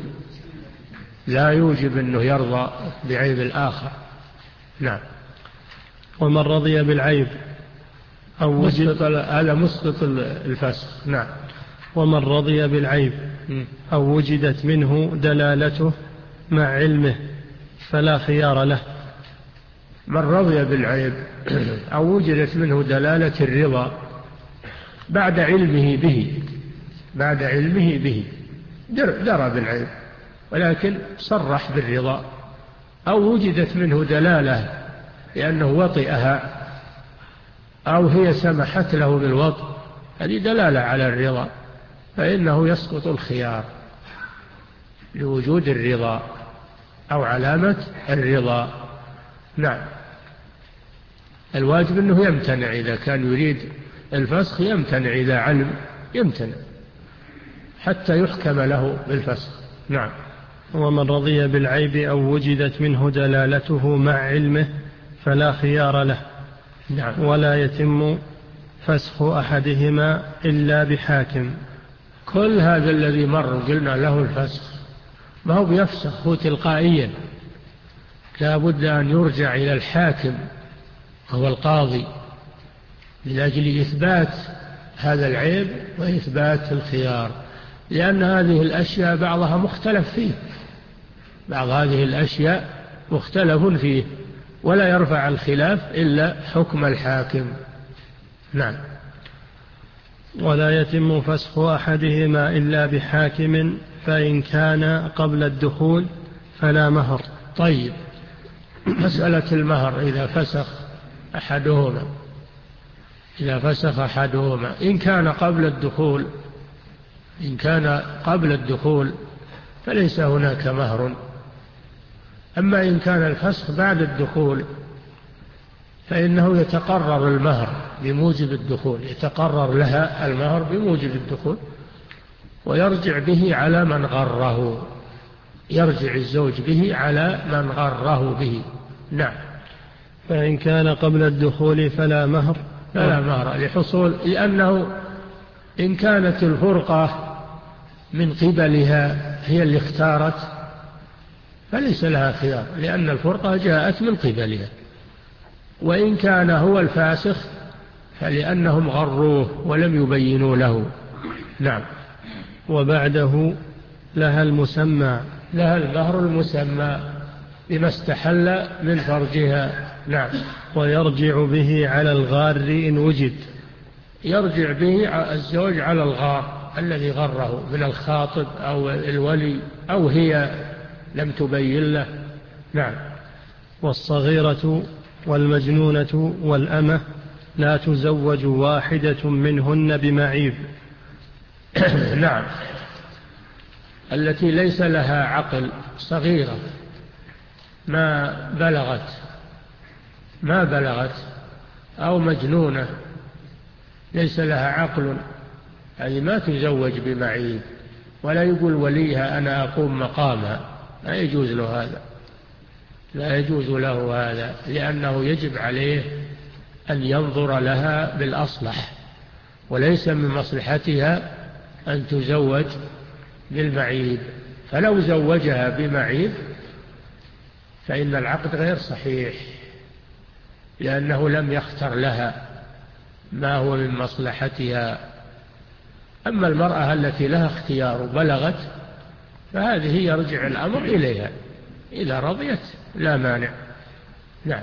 لا يوجب أنه يرضى بعيب الآخر. نعم. ومن رضي بالعيب أو وجد، هذا مسقط الفسخ. نعم. ومن رضي بالعيب أو وجدت منه دلالته مع علمه فلا خيار له. من رضي بالعيب أو وجدت منه دلالة الرضا بعد علمه به بعد علمه به درى بالعيب ولكن صرح بالرضا، أو وجدت منه دلالة لأنه وطئها أو هي سمحت له بالوطء، هذه دلالة على الرضا، فإنه يسقط الخيار لوجود الرضا أو علامة الرضا. نعم. الواجب أنه يمتنع إذا كان يريد الفسخ، يمتنع إذا علم، يمتنع حتى يحكم له بالفسخ. نعم. ومن رضي بالعيب أو وجدت منه دلالته مع علمه فلا خيار له. نعم. ولا يتم فسخ أحدهما إلا بحاكم. كل هذا الذي مر قلنا له الفسخ، ما هو بيفسخ هو تلقائيا، لا بد أن يرجع إلى الحاكم هو القاضي من أجل إثبات هذا العيب وإثبات الخيار، لأن هذه الأشياء بعضها مختلف فيه، بعض هذه الأشياء مختلف فيه، ولا يرفع الخلاف إلا حكم الحاكم. نعم. ولا يتم فسخ أحدهما إلا بحاكم، فإن كان قبل الدخول فلا مهر. طيب، مسألة المهر إذا فسخ أحدهما إذا فسخ أحدهما إن كان قبل الدخول إن كان قبل الدخول فليس هناك مهر، أما إن كان الفسخ بعد الدخول فإنه يتقرر المهر بموجب الدخول، يتقرر لها المهر بموجب الدخول، ويرجع به على من غره، يرجع الزوج به على من غره به. نعم. فإن كان قبل الدخول فلا مهر فلا مهر لحصول، لأنه إن كانت الفرقة من قبلها هي اللي اختارت فليس لها خيار، لأن الفرقة جاءت من قبلها، وإن كان هو الفاسخ فلأنهم غروه ولم يبينوا له. نعم. وبعده لها المسمى لها المهر المسمى بما استحل من فرجها. نعم. ويرجع به على الغار إن وجد. يرجع به الزوج على الغار الذي غره من الخاطب أو الولي أو هي لم تبين له. نعم. والصغيرة والمجنونة والأمة لا تزوج واحدة منهن بمعيب. نعم. التي ليس لها عقل، صغيرة ما بلغت ما بلغت أو مجنونة ليس لها عقل، هذه ما تزوج بمعيب، ولا يقول وليها أنا أقوم مقامها، لا يجوز له هذا، لا يجوز له هذا، لأنه يجب عليه أن ينظر لها بالأصلح، وليس من مصلحتها أن تزوج بالمعيب، فلو زوجها بمعيب فإن العقد غير صحيح، لأنه لم يختر لها ما هو من مصلحتها. أما المرأة التي لها اختيار وبلغت فهذه يرجع الأمر إليها، إذا رضيت لا مانع. نعم.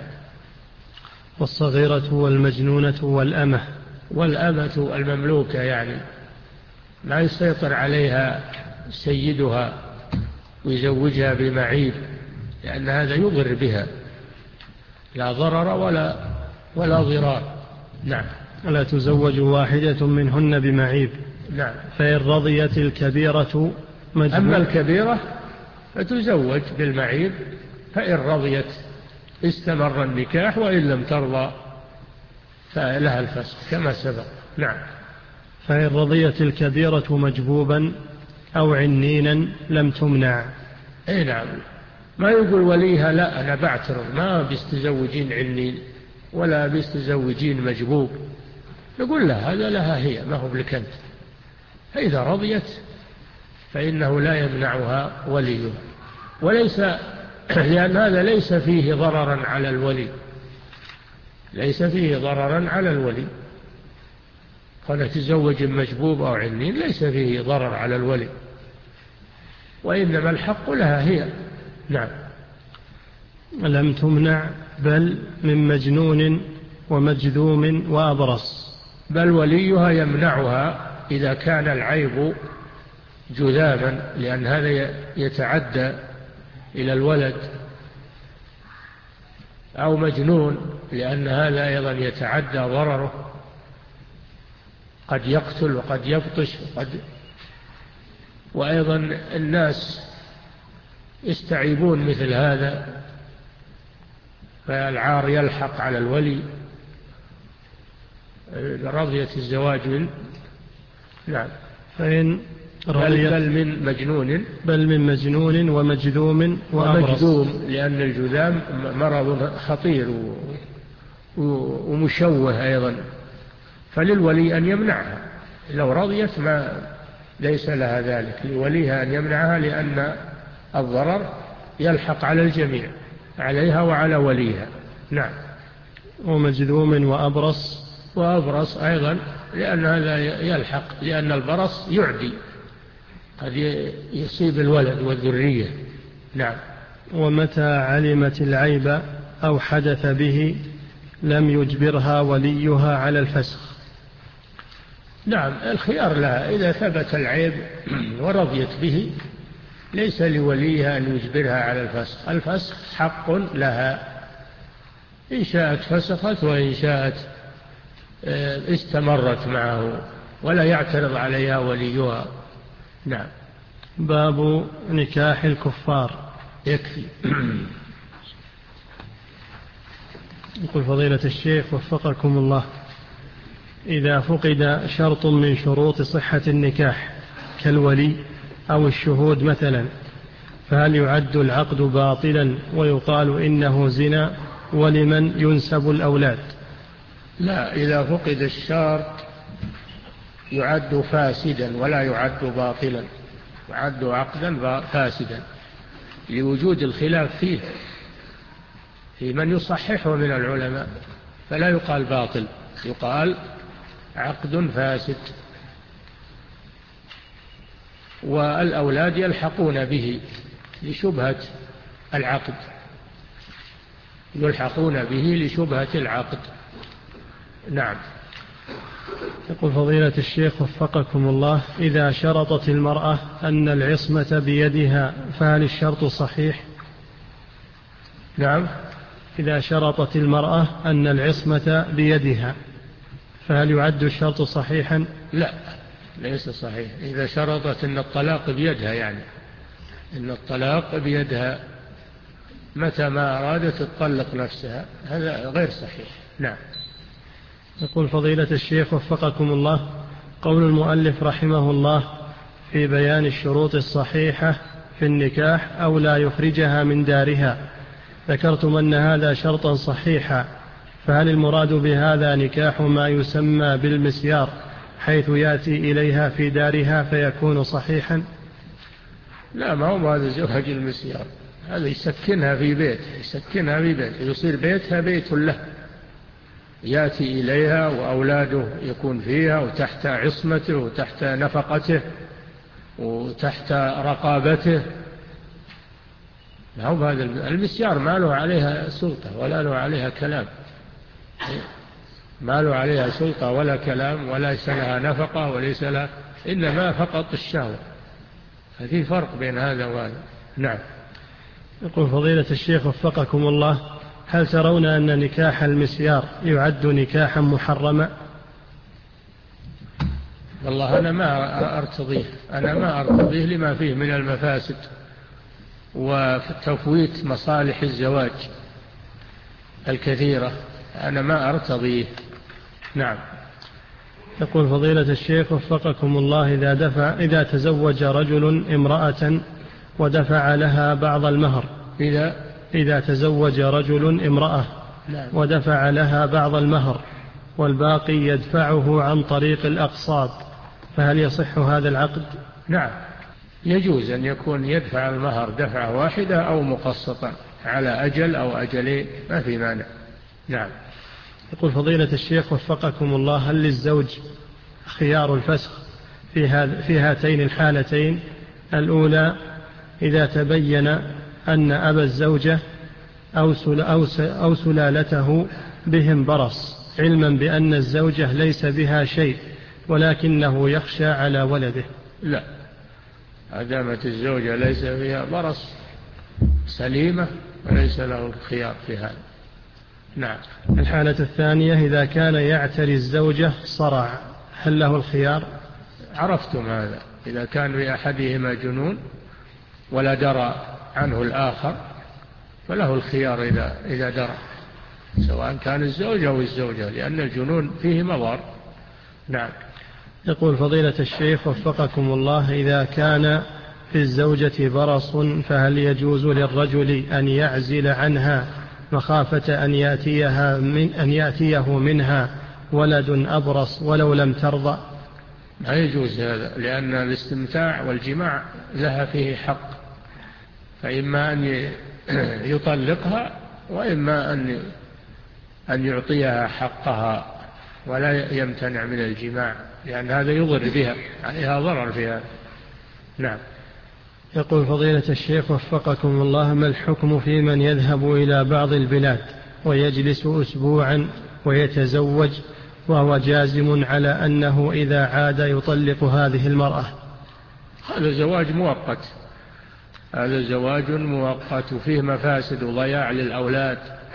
والصغيرة والمجنونة والأمة. والأمة المملوكة، يعني ما يسيطر عليها سيدها ويزوجها بمعيب، لأن هذا يضر بها، لا ضرر ولا ولا ضرار. نعم. لا تزوج واحدة منهن بمعيب. نعم. فإن رضيت الكبيرة مجبور. أما الكبيرة فتزوج بالمعيب، فإن رضيت استمر النكاح، وإن لم ترضى فلها الفسخ كما سبق. نعم. فإن رضيت الكبيرة مجبوبا أو عنينا لم تمنع. أي نعم. ما يقول وليها لا أنا بعترض، ما بيستزوجين عنين ولا بيستزوجين مجبوب. نقول لها هذا لها هي، ما هو بلك أنت. فإذا رضيت فإنه لا يمنعها وليها، وليس لأن هذا ليس فيه ضررا على الولي، ليس فيه ضررا على الولي. قال تزوج مجبوب أو عنين ليس فيه ضرر على الولي، وإنما الحق لها هي. نعم. لم تمنع بل من مجنون ومجذوم وأبرص. بل وليها يمنعها إذا كان العيب جذاما، لأن هذا يتعدى إلى الولد، أو مجنون لأن هذا أيضا يتعدى ضرره، قد يقتل وقد يبطش وقد وأيضا الناس يستعيبون مثل هذا، فالعار يلحق على الولي رضية الزواج من نعم فإن بل, بل من مجنون بل من مجنون ومجذوم وأبرص. ومجذوم لأن الجذام مرض خطير ومشوه أيضا، فللولي أن يمنعها لو رضيت، ما ليس لها ذلك، لوليها أن يمنعها لأن الضرر يلحق على الجميع، عليها وعلى وليها. نعم. ومجذوم وأبرص. وأبرص أيضا لأن هذا يلحق، لأن البرص يعدي، قد يصيب الولد والذرية. نعم. ومتى علمت العيب أو حدث به لم يجبرها وليها على الفسخ. نعم، الخيار لها إذا ثبت العيب ورضيت به، ليس لوليها أن يجبرها على الفسخ. الفسخ حق لها، إن شاءت فسخت وإن شاءت استمرت معه، ولا يعترض عليها وليها. نعم. باب نكاح الكفار. يكفي. يقول فضيلة الشيخ وفقكم الله: إذا فقد شرط من شروط صحة النكاح كالولي أو الشهود مثلا، فهل يعد العقد باطلا ويقال إنه زنا، ولمن ينسب الأولاد؟ لا، إذا فقد الشرط يعد فاسدا ولا يعد باطلا، يعد عقدا فاسدا لوجود الخلاف فيه في من يصححه من العلماء، فلا يقال باطل، يقال عقد فاسد. والأولاد يلحقون به لشبهة العقد، يلحقون به لشبهة العقد. نعم. يقول فضيلة الشيخ وفقكم الله: إذا شرطت المرأة أن العصمة بيدها فهل الشرط صحيح؟ نعم. إذا شرطت المرأة أن العصمة بيدها فهل يعد الشرط صحيحا؟ لا، ليس صحيح. إذا شرطت أن الطلاق بيدها، يعني أن الطلاق بيدها متى ما أرادت تطلق نفسها، هذا غير صحيح. نعم. يقول فضيلة الشيخ وفقكم الله: قول المؤلف رحمه الله في بيان الشروط الصحيحة في النكاح أو لا يخرجها من دارها، ذكرتم أن هذا شرطا صحيحا، فهل المراد بهذا نكاح ما يسمى بالمسيار، حيث يأتي إليها في دارها فيكون صحيحا؟ لا، ما هو هذا زواج المسيار، هذا يسكنها في بيت، يسكنها في بيت، يصير بيتها بيت له، يأتي إليها وأولاده يكون فيها وتحت عصمته وتحت نفقته وتحت رقابته. هذا المسيار ما له عليها سلطة ولا له عليها كلام، ما له عليها سلطة ولا كلام، وليس لها نفقة وليس لها، إنما فقط الشهوة. ففي فرق بين هذا وهذا. نعم. يقول فضيلة الشيخ وفقكم الله: هل ترون أن نكاح المسيار يعد نكاحا محرما؟ والله أنا ما أرتضيه، أنا ما أرتضيه لما فيه من المفاسد وتفويت مصالح الزواج الكثيرة، أنا ما أرتضيه. نعم. يقول فضيلة الشيخ وفقكم الله: إذا دفع إذا تزوج رجل امرأة ودفع لها بعض المهر إذا إذا تزوج رجل امرأة ودفع لها بعض المهر والباقي يدفعه عن طريق الأقساط، فهل يصح هذا العقد؟ نعم، يجوز أن يكون يدفع المهر دفعة واحدة أو مقسطا على أجل أو أجلين، ما في مانع. نعم. يقول فضيلة الشيخ وفقكم الله، هل للزوج خيار الفسخ في, في هاتين الحالتين؟ الأولى إذا تبين أن أبا الزوجة أو, سل أو, أو سلالته بهم برص، علما بأن الزوجة ليس بها شيء ولكنه يخشى على ولده. لا، أدامت الزوجة ليس فيها برص سليمة وليس له الخيار في هذا. نعم. الحالة الثانية إذا كان يعتري الزوجة صرع، هل له الخيار؟ عرفتم هذا، إذا كان لأحدهما جنون ولا درى عنه الآخر فله الخيار إذا, إذا درى، سواء كان الزوج أو الزوجة، لأن الجنون فيه مضار. نعم. يقول فضيلة الشيخ وفقكم الله، إذا كان في الزوجة برص فهل يجوز للرجل أن يعزل عنها مخافة أن يأتيها من أن يأتيه منها ولد أبرص ولو لم ترضى؟ لا يجوز هذا، لأن الاستمتاع والجماع لها فيه حق، فإما أن يطلقها وإما أن أن يعطيها حقها ولا يمتنع من الجماع، لأن هذا يضر بها، عليها ضرر في هذا. نعم. يقول فضيلة الشيخ وفقكم الله، ما الحكم في من يذهب إلى بعض البلاد ويجلس أسبوعا ويتزوج وهو جازم على أنه إذا عاد يطلق هذه المرأة؟ هذا زواج مؤقت، هذا زواج مؤقت وفيه مفاسد وضياع للأولاد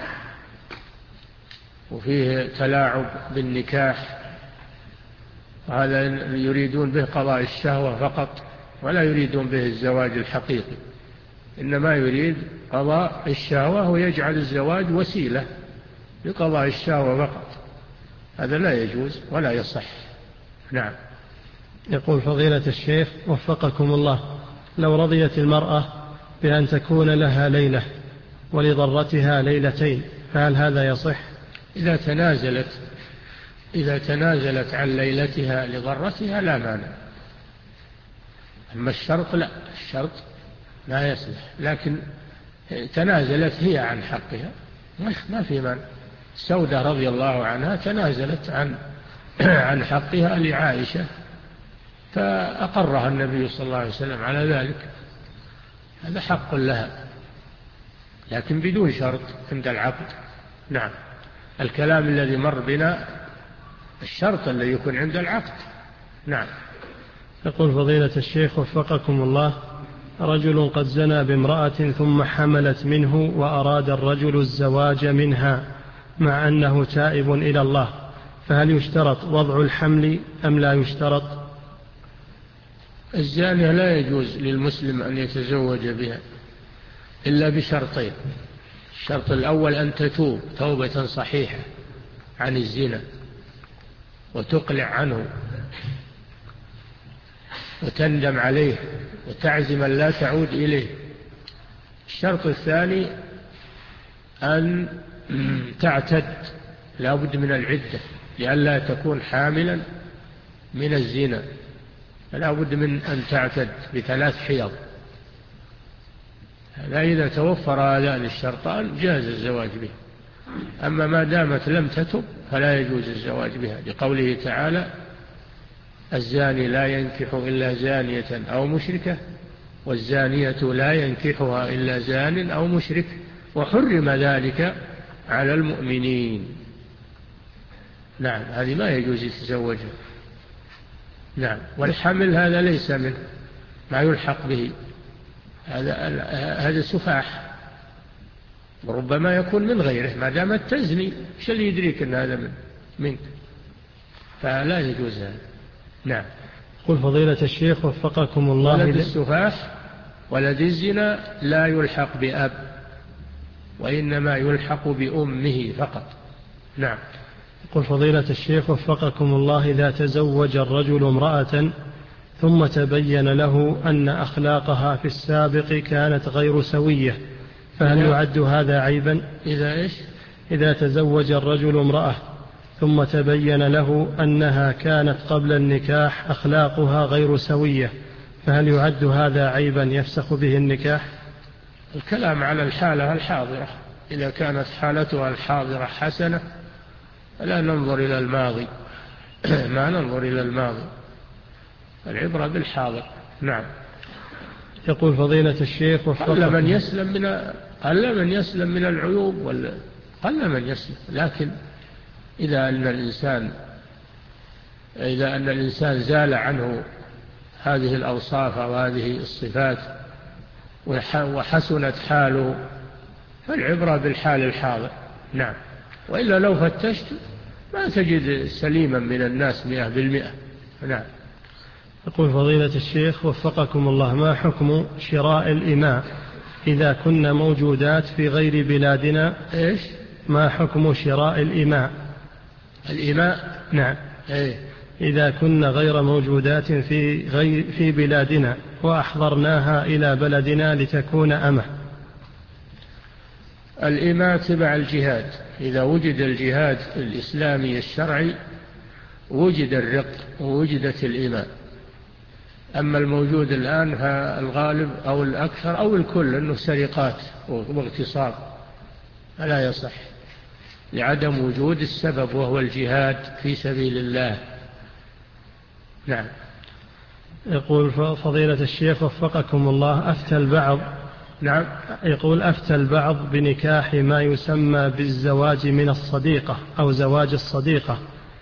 وفيه تلاعب بالنكاح، وهذا يريدون به قضاء الشهوة فقط ولا يريدون به الزواج الحقيقي، إنما يريد قضاء الشهوة ويجعل الزواج وسيلة لقضاء الشهوة فقط، هذا لا يجوز ولا يصح. نعم. يقول فضيلة الشيخ وفقكم الله، لو رضيت المرأة بأن تكون لها ليلة ولضرتها ليلتين فهل هذا يصح؟ إذا تنازلت إذا تنازلت عن ليلتها لضرتها لا مانع، أما الشرط لا، الشرط لا يصلح، لكن تنازلت هي عن حقها ما في مانع. سودة رضي الله عنها تنازلت عن عن حقها لعائشة فأقرها النبي صلى الله عليه وسلم على ذلك، هذا حق لها لكن بدون شرط عند العقد. نعم. الكلام الذي مر بنا الشرط الذي يكون عند العقد. نعم. يقول فضيلة الشيخ وفقكم الله، رجل قد زنى بامرأة ثم حملت منه وأراد الرجل الزواج منها مع أنه تائب إلى الله، فهل يشترط وضع الحمل أم لا يشترط؟ الزانية لا يجوز للمسلم أن يتزوج بها إلا بشرطين، الشرط الأول أن تتوب توبة صحيحة عن الزنا وتقلع عنه وتندم عليه وتعزم أن لا تعود إليه. الشرط الثاني أن تعتد، لا بد من العدة لئلا تكون حاملا من الزنا، لا بد من أن تعتد بثلاث حيض. لا، إذا توفر هذان الشرطان جاز الزواج به، أما ما دامت لم تتب فلا يجوز الزواج بها، لقوله تعالى: الزاني لا ينكح إلا زانية أو مشركة والزانية لا ينكحها إلا زان أو مشرك وحرم ذلك على المؤمنين. نعم، هذه ما يجوز يتزوجها. نعم. والحمل هذا ليس منه ما يلحق به، هذا هذا سفاح، وربما يكون من غيره ما دامت تزني، ايش اللي يدريك ان هذا من منك؟ فلا يجوز هذا. نعم. قل فضيلة الشيخ وفقكم الله، ولد السفاح ولد الزنا لا يلحق بأب وإنما يلحق بأمه فقط. نعم. قل فضيلة الشيخ وفقكم الله، إذا تزوج الرجل امرأة ثم تبين له أن أخلاقها في السابق كانت غير سوية، فهل يعد هذا عيبا؟ إذا إيش؟ إذا تزوج الرجل امرأة ثم تبين له أنها كانت قبل النكاح أخلاقها غير سوية، فهل يعد هذا عيبا يفسخ به النكاح؟ الكلام على الحالة الحاضرة، إذا كانت حالتها الحاضرة حسنة لا ننظر إلى الماضي ما ننظر إلى الماضي، العبرة بالحاضر. نعم. يقول فضيلة الشيخ قل من يسلم من قل من يسلم من العيوب ولا قل من يسلم، لكن إذا أن الإنسان إذا أن الإنسان زال عنه هذه الأوصاف وهذه الصفات وحسنت حاله فالعبرة بالحال الحاضر. نعم. وإلا لو فتشت ما تجد سليما من الناس مئة بالمئة. نعم. يقول فضيلة الشيخ وفقكم الله، ما حكم شراء الإماء إذا كنا موجودات في غير بلادنا؟ إيش؟ ما حكم شراء الإماء؟ الإماء؟ نعم. إيه؟ إذا كنا غير موجودات في, غير في بلادنا وأحضرناها إلى بلدنا لتكون أمة. الإماء تبع الجهاد، إذا وجد الجهاد الإسلامي الشرعي وجد الرق ووجدت الإماء. أما الموجود الآن فالغالب أو الأكثر أو الكل أنه سرقات واغتصاب، فلا يصح لعدم وجود السبب وهو الجهاد في سبيل الله. نعم. يقول فضيلة الشيخ وفقكم الله، أفتى البعض نعم. يقول أفتى البعض بنكاح ما يسمى بالزواج من الصديقة أو زواج الصديقة،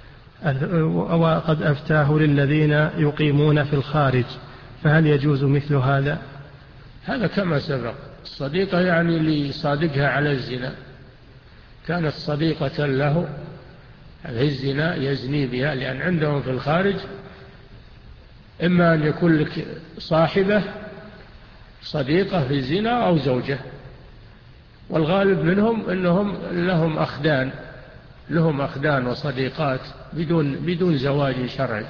وقد أفتاه للذين يقيمون في الخارج، فهل يجوز مثل هذا؟ هذا كما سبق، الصديقة يعني اللي صادقها على الزنا، كانت صديقة له في الزنا يزني بها، لأن عندهم في الخارج إما أن يكون لك صاحبة صديقة في الزنا أو زوجة، والغالب منهم أنهم لهم أخدان لهم أخدان وصديقات بدون بدون زواج شرعي،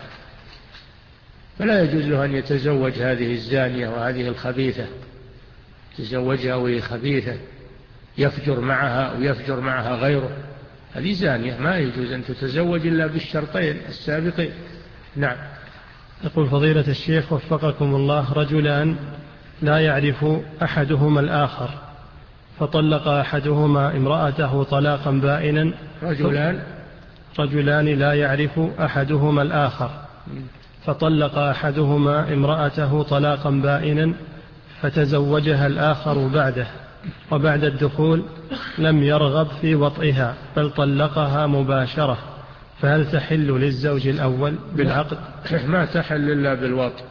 فلا يجوز له أن يتزوج هذه الزانية وهذه الخبيثة، تزوجها وهي خبيثة يفجر معها ويفجر معها غيره، هذه زانية ما يجوز أن تتزوج إلا بالشرطين السابقين. نعم. يقول فضيلة الشيخ وفقكم الله، رجلان لا يعرف أحدهما الآخر فطلق أحدهما امرأته طلاقا بائنا. رجلان رجلان لا يعرف أحدهما الآخر فطلق أحدهما امرأته طلاقا بائنا فتزوجها الآخر بعده، وبعد الدخول لم يرغب في وطئها بل طلقها مباشرة، فهل تحل للزوج الأول بالعقد؟ ما تحل إلا بالوطء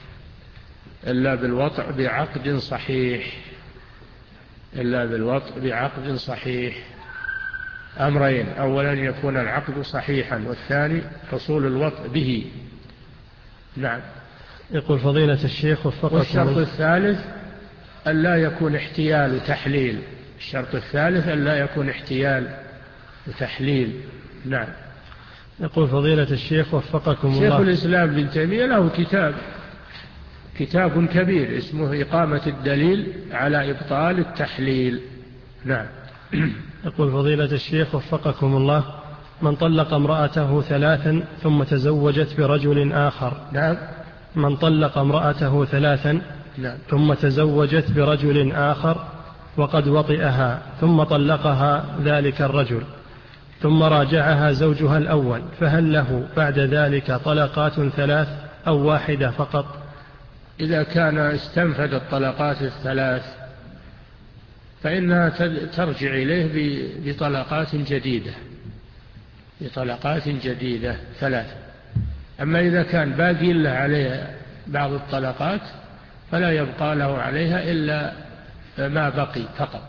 إلا بالوطء بعقد صحيح إلا بالوطء بعقد صحيح. أمرين، أولا يكون العقد صحيحا، والثاني حصول الوطء به. نعم. يقول فضيلة الشيخ وفقكم. والشرط الثالث أن لا يكون احتيال وتحليل الشرط الثالث أن لا يكون احتيال وتحليل. نعم. يقول فضيلة الشيخ وفقكم الله، شيخ الإسلام بن تيمية له كتاب كتاب كبير اسمه إقامة الدليل على إبطال التحليل. نعم. يقول فضيلة الشيخ وفقكم الله، من طلق امرأته ثلاثا ثم تزوجت برجل آخر. نعم. من طلق امرأته ثلاثا نعم. ثم تزوجت برجل آخر وقد وطئها ثم طلقها ذلك الرجل ثم راجعها زوجها الأول، فهل له بعد ذلك طلقات ثلاث أو واحدة فقط؟ إذا كان استنفد الطلقات الثلاث فإنها ترجع إليه بطلقات جديدة بطلقات جديدة ثلاث. أما إذا كان باقي له عليها بعض الطلقات فلا يبقى له عليها إلا ما بقي فقط.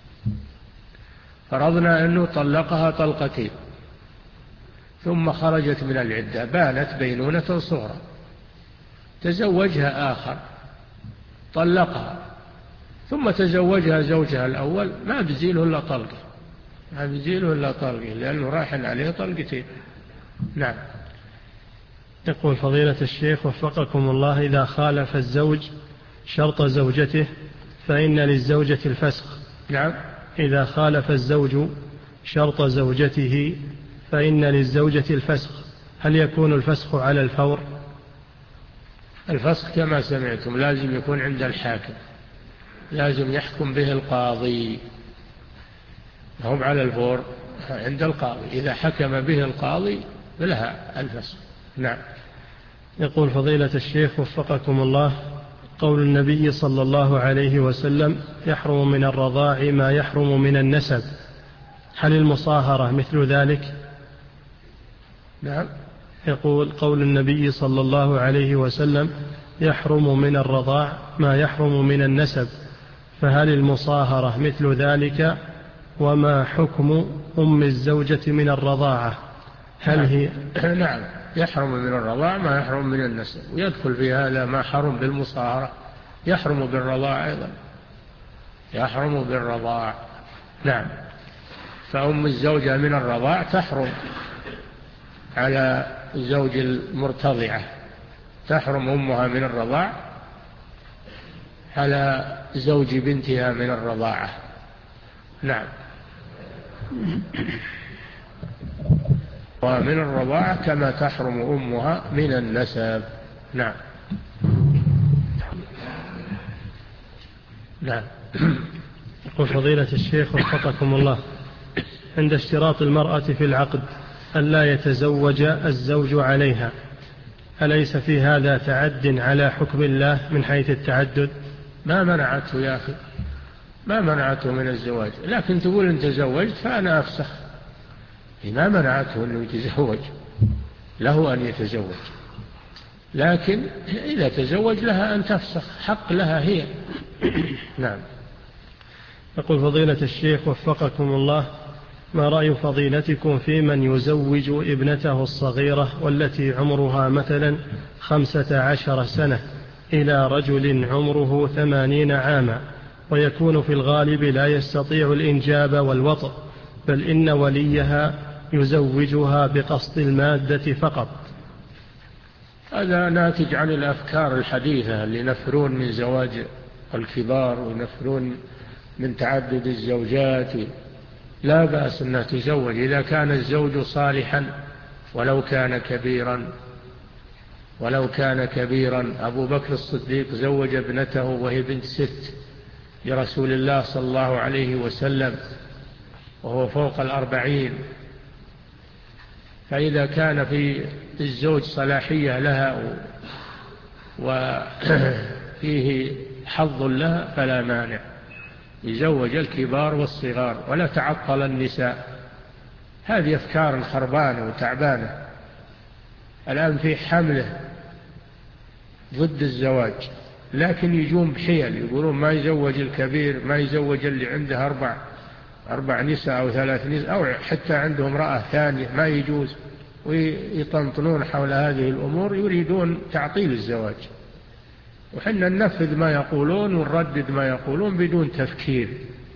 فرضنا أنه طلقها طلقتين ثم خرجت من العدة، بانت بينونة صغرى، تزوجها آخر طلقها ثم تزوجها زوجها الأول، ما بزيله إلا طلقه ما بزيله إلا طلقه لأنه راح عليه طلقتين. نعم. يقول فضيلة الشيخ وفقكم الله: إذا خالف الزوج شرط زوجته فإن للزوجة الفسخ. نعم. إذا خالف الزوج شرط زوجته فإن للزوجة الفسخ، هل يكون الفسخ على الفور؟ الفسخ كما سمعتم لازم يكون عند الحاكم، لازم يحكم به القاضي، هم على الفور عند القاضي، إذا حكم به القاضي لها الفسخ. نعم. يقول فضيلة الشيخ وفقكم الله: قول النبي صلى الله عليه وسلم: يحرم من الرضاع ما يحرم من النسب، هل المصاهرة مثل ذلك؟ نعم. يقول قول النبي صلى الله عليه وسلم: يحرم من الرضاع ما يحرم من النسب، فهل المصاهرة مثل ذلك؟ وما حكم أم الزوجة من الرضاعة؟ هل نعم. هي نعم، يحرم من الرضاع ما يحرم من النسب، ويدخل في هذا ما حرم بالمصاهرة، يحرم بالرضاع أيضا، يحرم بالرضاع. نعم. فأم الزوجة من الرضاع تحرم على زوج المرتضعة، تحرم أمها من الرضاع على زوج بنتها من الرضاعة. نعم. ومن الرضاعة كما تحرم أمها من النسب. نعم. نعم. يقول فضيلة الشيخ وفقكم الله: عند اشتراط المرأة في العقد ألا يتزوج الزوج عليها، أليس في هذا تعد على حكم الله من حيث التعدد؟ ما منعته يا أخي، ما منعته من الزواج، لكن تقول إن تزوجت فأنا أفسخ، ما منعته أنه يتزوج، له أن يتزوج، لكن إذا تزوج لها أن تفسخ، حق لها هي. نعم. يقول فضيلة الشيخ وفقكم الله: ما رأي فضيلتكم في من يزوج ابنته الصغيرة والتي عمرها مثلا خمسة عشر سنة إلى رجل عمره ثمانين عاما، ويكون في الغالب لا يستطيع الإنجاب والوطء، بل إن وليها يزوجها بقصد المادة فقط؟ هذا ناتج عن الأفكار الحديثة اللي ينفرون من زواج الكبار وينفرون من تعدد الزوجات. لا بأس أنها تزوج إذا كان الزوج صالحا ولو كان كبيرا، ولو كان كبيرا. أبو بكر الصديق زوج ابنته وهي بنت ست لرسول الله صلى الله عليه وسلم وهو فوق الأربعين، فإذا كان في الزوج صلاحية لها وفيه حظ لها فلا مانع، يزوج الكبار والصغار ولا تعطل النساء. هذه أفكار خربانة وتعبانة. الآن في حملة ضد الزواج، لكن يجون بحيل، يقولون ما يزوج الكبير، ما يزوج اللي عنده أربع أربع نساء أو ثلاث نساء، أو حتى عندهم امرأة ثانية ما يجوز، ويطنطنون حول هذه الأمور، يريدون تعطيل الزواج. وحنا ننفذ ما يقولون ونردد ما يقولون بدون تفكير.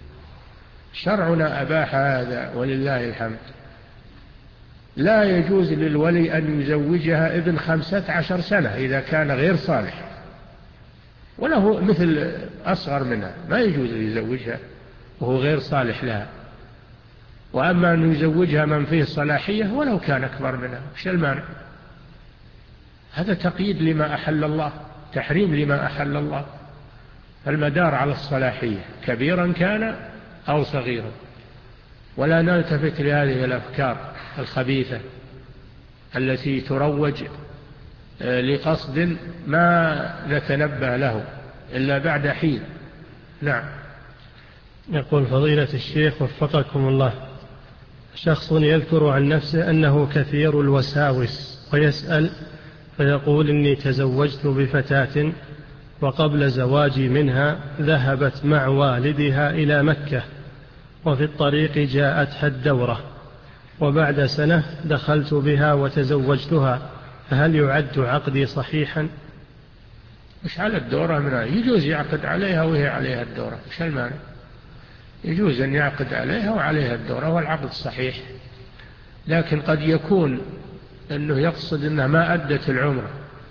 شرعنا أباح هذا ولله الحمد. لا يجوز للولي أن يزوجها ابن خمسة عشر سنة إذا كان غير صالح، وله مثل أصغر منها ما يجوز يزوجها وهو غير صالح لها. وأما أن يزوجها من فيه صلاحية ولو كان أكبر منها، وش المانع؟ هذا تقييد لما أحل الله، تحريم لما أحل الله. المدار على الصلاحية، كبيرا كان أو صغيرا. ولا نلتفت لهذه الأفكار الخبيثة التي تروج لقصد ما نتنبه له إلا بعد حين. نعم. يقول فضيلة الشيخ وفقكم الله: شخص يذكر عن نفسه أنه كثير الوساوس، ويسأل فيقول: إني تزوجت بفتاة وقبل زواجي منها ذهبت مع والدها إلى مكة، وفي الطريق جاءتها الدورة، وبعد سنة دخلت بها وتزوجتها، فهل يعد عقدي صحيحا؟ مش على الدورة منها، يجوز يعقد عليها وهي عليها الدورة، مش المانع، يجوز أن يعقد عليها وعليها الدورة والعقد صحيح. لكن قد يكون أنه يقصد أنها ما أدت العمرة،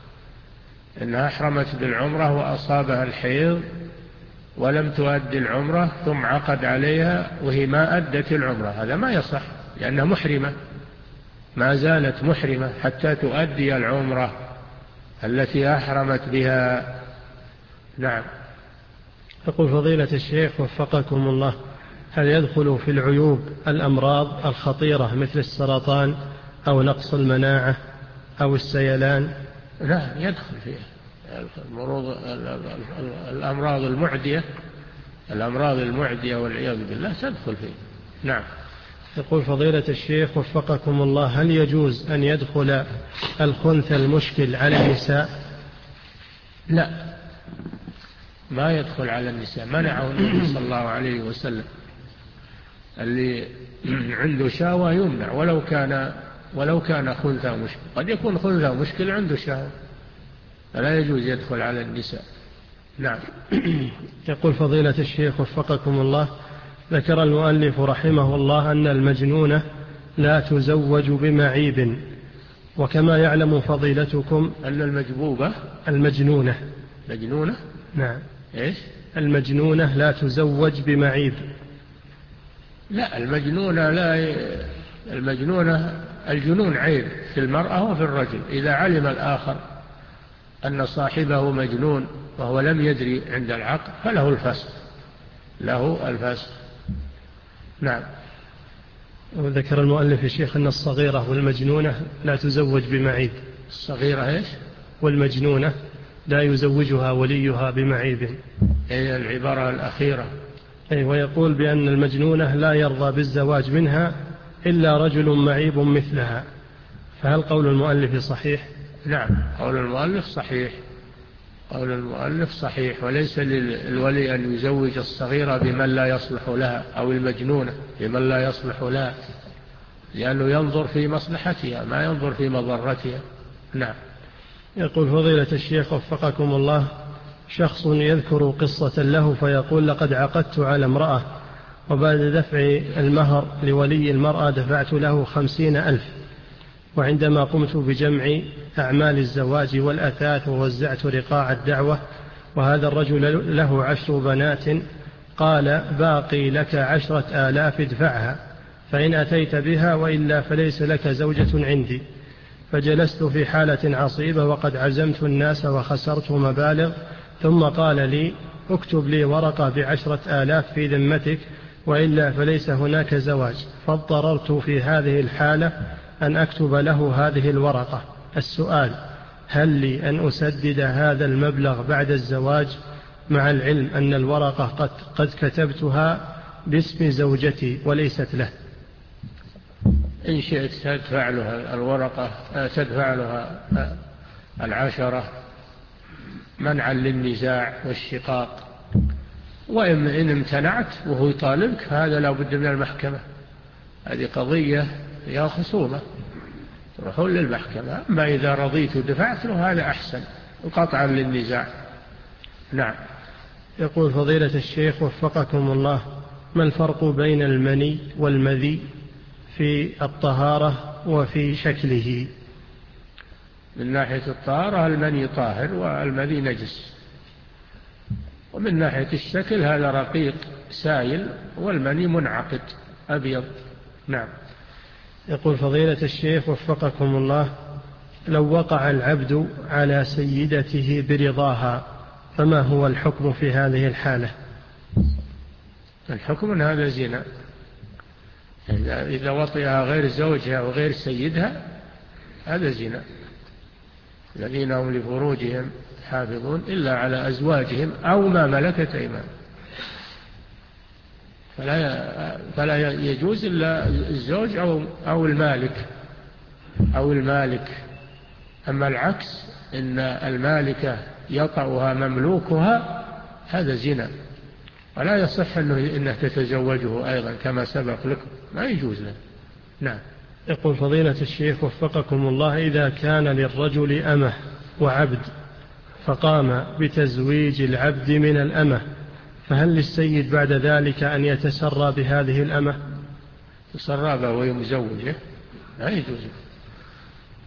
أنها أحرمت بالعمرة وأصابها الحيض ولم تؤدي العمرة ثم عقد عليها وهي ما أدت العمرة، هذا ما يصح، لأنها محرمة، ما زالت محرمة حتى تؤدي العمرة التي أحرمت بها. نعم. يقول فضيلة الشيخ وفقكم الله، هل يدخل في العيوب الأمراض الخطيرة مثل السرطان أو نقص المناعة أو السيلان؟ لا، يدخل فيها المرض الأمراض المعدية، الأمراض المعدية والعياذ بالله تدخل فيه. نعم. يقول فضيلة الشيخ وفقكم الله، هل يجوز أن يدخل الخنثى المشكل على النساء؟ لا، ما يدخل على النساء، منعه النبي صلى الله عليه وسلم. اللي عنده شهوة يمنع ولو كان ولو كان خنثى مشكل، قد يكون خنثى مشكل عنده شهوة، فلا يجوز يدخل على النساء. نعم. يقول فضيلة الشيخ وفقكم الله، ذكر المؤلف رحمه الله أن المجنونة لا تزوج بمعيب، وكما يعلم فضيلتكم أن المجبوبة المجنونة مجنونة نعم إيش المجنونة لا تزوج بمعيب. لا، المجنونة لا المجنونة الجنون عيب في المرأة وفي الرجل، إذا علم الآخر أن صاحبه مجنون وهو لم يدري عند العقد فله الفسق، له الفسق. نعم. وذكر المؤلف الشيخ أن الصغيرة والمجنونة لا تزوج بمعيب. الصغيرة إيش؟ والمجنونة لا يزوجها وليها بمعيب. هي العبارة الأخيرة. أي، ويقول بأن المجنونة لا يرضى بالزواج منها إلا رجل معيب مثلها، فهل قول المؤلف صحيح؟ نعم، قول المؤلف صحيح، قول المؤلف صحيح، وليس للولي أن يزوج الصغيرة بمن لا يصلح لها أو المجنونة بمن لا يصلح لها، لأنه ينظر في مصلحتها ما ينظر في مضرتها. نعم. يقول فضيلة الشيخ وفقكم الله، شخص يذكر قصة له فيقول لقد عقدت على امرأة وبعد دفع المهر لولي المرأة دفعت له خمسين ألف، وعندما قمت بجمع أعمال الزواج والأثاث ووزعت رقاع الدعوة وهذا الرجل له عشر بنات قال باقي لك عشرة آلاف ادفعها فإن أتيت بها وإلا فليس لك زوجة عندي. فجلست في حالة عصيبة وقد عزمت الناس وخسرت مبالغ، ثم قال لي اكتب لي ورقة بعشرة آلاف في ذمتك وإلا فليس هناك زواج، فاضطررت في هذه الحالة أن أكتب له هذه الورقة. السؤال: هل لي أن أسدد هذا المبلغ بعد الزواج مع العلم أن الورقة قد, قد كتبتها باسم زوجتي وليست له؟ إن شئت تدفع لها الورقة، تدفع لها العشرة منعا للنزاع والشقاق، وإن امتنعت وهو يطالبك فهذا لا بد من المحكمة، هذه قضية فيها خصومة تروحون للمحكمة. أما إذا رضيت ودفعت له هذا أحسن وقطعا للنزاع. نعم. يقول فضيلة الشيخ وفقكم الله، ما الفرق بين المني والمذي في الطهارة وفي شكله؟ من ناحية الطهارة المني طاهر والمذي نجس، ومن ناحية الشكل هذا رقيق سائل والمني منعقد أبيض. نعم. يقول فضيلة الشيخ وفقكم الله، لو وقع العبد على سيدته برضاها فما هو الحكم في هذه الحالة؟ الحكم أن هذا زنا، إذا وطئها غير زوجها وغير سيدها هذا زنا. الذين هم لفروجهم حافظون إلا على أزواجهم أو ما ملكت أيمانهم، فلا فلا يجوز إلا الزوج أو أو المالك أو المالك. أما العكس إن المالكة يطأها مملوكها هذا زنا، ولا يصح أنه إنه تتزوجه أيضا كما سبق لكم، ما يجوز له. نعم. يقول فضيلة الشيخ وفقكم الله، إذا كان للرجل أمة وعبد فقام بتزويج العبد من الأمة، فهل للسيد بعد ذلك أن يتسرى بهذه الأمة؟ تسرى به وهي مزوجة لا يجوز،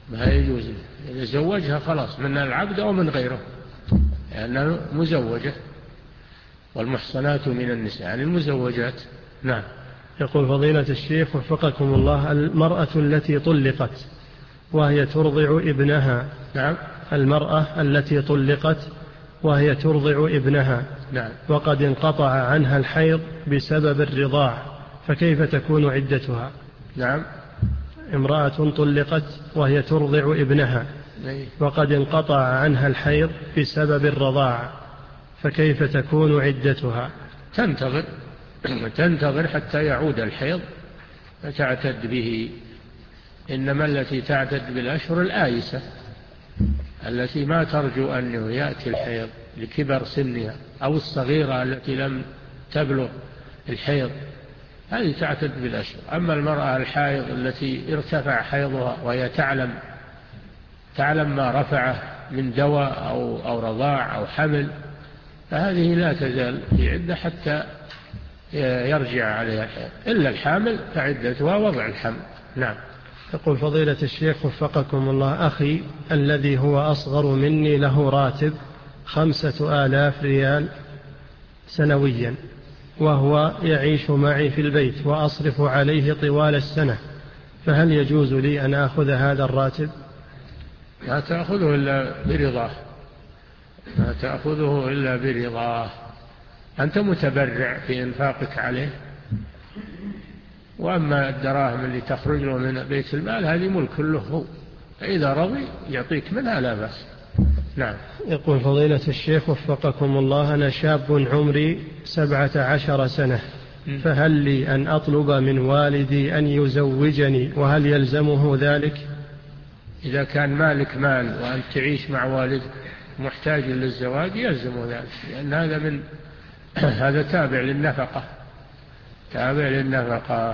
ما يجوز. إذا زوجها خلاص من العبد أو من غيره لأنها مزوجة، والمحصنات من النساء يعني المزوجات. نعم. يقول فضيلة الشيخ وفقكم الله: المرأة التي طلقت وهي ترضع ابنها. نعم. المرأة التي طلقت وهي ترضع ابنها. نعم. وقد انقطع عنها الحيض بسبب الرضاع، فكيف تكون عدتها؟ نعم. امرأة طلقت وهي ترضع ابنها وقد انقطع عنها الحيض بسبب الرضاع، فكيف تكون عدتها؟ تنتظر تنتظر حتى يعود الحيض فتعتد به. إنما التي تعتد بالأشهر الآيسة التي ما ترجو أن يأتي الحيض لكبر سنها، أو الصغيرة التي لم تبلغ الحيض، هذه تعتد بالأشهر. أما المرأة الحائض التي ارتفع حيضها وهي تعلم تعلم ما رفعه من دواء أو, أو رضاع أو حمل، فهذه لا تزال في عدة حتى يرجع عليها الحيض، إلا الحامل فعدتها وضع الحمل. نعم. يقول فضيلة الشيخ وفقكم الله: أخي الذي هو أصغر مني له راتب خمسة آلاف ريال سنويا، وهو يعيش معي في البيت وأصرف عليه طوال السنة، فهل يجوز لي أن أخذ هذا الراتب؟ لا تأخذه إلا برضاه، لا تأخذه إلا برضاه. أنت متبرع في إنفاقك عليه، وأما الدراهم اللي تخرج له من بيت المال هذه ملك له هو، فإذا رضي يعطيك منها لا بأس. نعم. يقول فضيلة الشيخ وفقكم الله: أنا شاب عمري سبعة عشر سنة، فهل لي أن أطلب من والدي أن يزوجني، وهل يلزمه ذلك؟ إذا كان مالك مال وأنت تعيش مع والدك محتاج للزواج يلزمه ذلك، لأن هذا من هذا تابع للنفقة تابع للنفقة.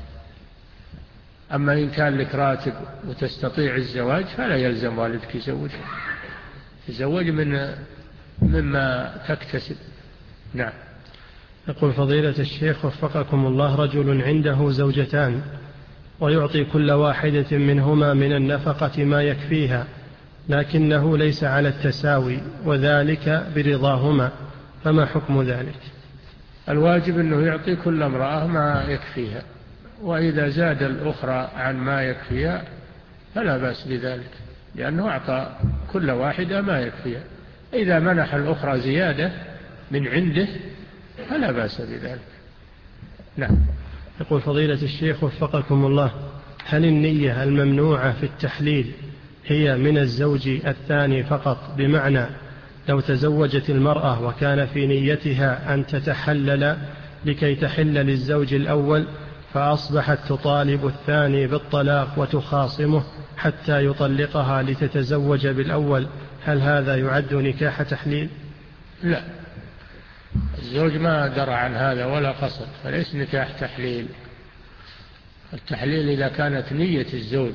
أما إن كان لك راتب وتستطيع الزواج فلا يلزم والدك يزوج يزوج من مما تكتسب. نعم. يقول فضيلة الشيخ وفقكم الله: رجل عنده زوجتان ويعطي كل واحدة منهما من النفقة ما يكفيها، لكنه ليس على التساوي وذلك برضاهما، فما حكم ذلك؟ الواجب أنه يعطي كل امرأة ما يكفيها، وإذا زاد الأخرى عن ما يكفيها فلا بأس بذلك، لأنه أعطى كل واحدة ما يكفيها. إذا منح الأخرى زيادة من عنده فلا بأس بذلك. نعم. يقول فضيلة الشيخ وفقكم الله: هل النية الممنوعة في التحليل هي من الزوج الثاني فقط، بمعنى لو تزوجت المرأة وكان في نيتها أن تتحلل لكي تحل للزوج الأول فأصبحت تطالب الثاني بالطلاق وتخاصمه حتى يطلقها لتتزوج بالأول، هل هذا يعد نكاح تحليل؟ لا، الزوج ما درى عن هذا ولا قصد، فليس نكاح تحليل. التحليل إذا كانت نية الزوج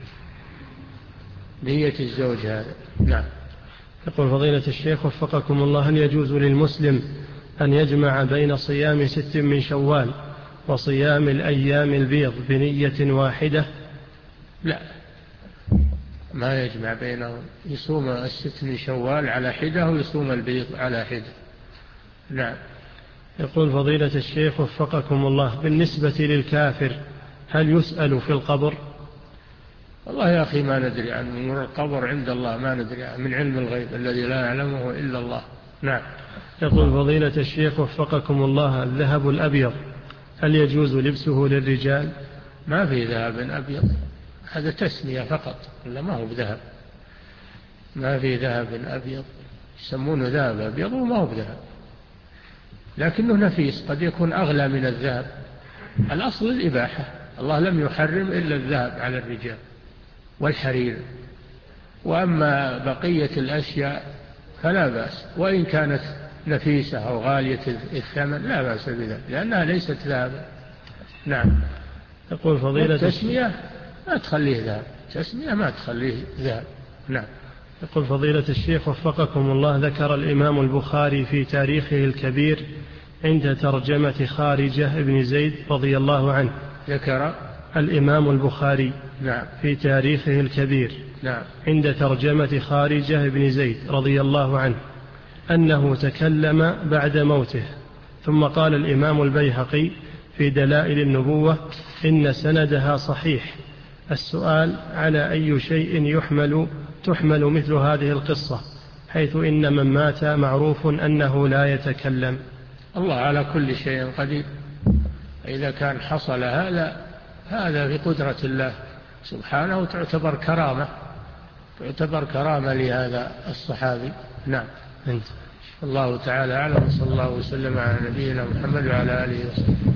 نية الزوج هذا. نعم. يقول فضيلة الشيخ وفقكم الله: هل يجوز للمسلم أن يجمع بين صيام ست من شوال وصيام الأيام البيض بنية واحدة؟ لا، ما يجمع بينهم، يصوم الست من شوال على حدة ويصوم البيض على حدة. نعم. يقول فضيلة الشيخ وفقكم الله: بالنسبة للكافر هل يسأل في القبر؟ والله يا أخي ما ندري عن أمور القبر، عند الله ما ندري عن من علم الغيب الذي لا يعلمه إلا الله. نعم. يقول فضيلة الشيخ وفقكم الله: الذهب الأبيض هل يجوز لبسه للرجال؟ ما في ذهب أبيض، هذا تسمية فقط، إلا ما هو بذهب. ما في ذهب أبيض، يسمونه ذهب أبيض وما هو بذهب، لكنه نفيس، قد يكون أغلى من الذهب. الأصل الإباحة، الله لم يحرم إلا الذهب على الرجال والحرير، وأما بقية الأشياء فلا بأس، وإن كانت نفيسة أو غالية الثمن لا بأس بذلك، لأنها ليست ذهبا. نعم. يقول فضيلة التسمية ما تخليه ذهب، التسمية ما تخليه ذهب. نعم. يقول فضيلة الشيخ وفقكم الله: ذكر الإمام البخاري في تاريخه الكبير عند ترجمة خارجة ابن زيد رضي الله عنه ذكر الإمام البخاري نعم. في تاريخه الكبير نعم. عند ترجمة خارجة بن زيد رضي الله عنه أنه تكلم بعد موته، ثم قال الإمام البيهقي في دلائل النبوة إن سندها صحيح. السؤال: على أي شيء يحمل تحمل مثل هذه القصة، حيث إن من مات معروف أنه لا يتكلم؟ الله على كل شيء قدير. إذا كان حصل هذا هذا في قدرة الله سبحانه، وتعتبر كرامة تعتبر كرامة لهذا الصحابي. نعم. أنت. الله تعالى أعلم، صلى الله وسلم على نبينا محمد وعلى آله وسلم.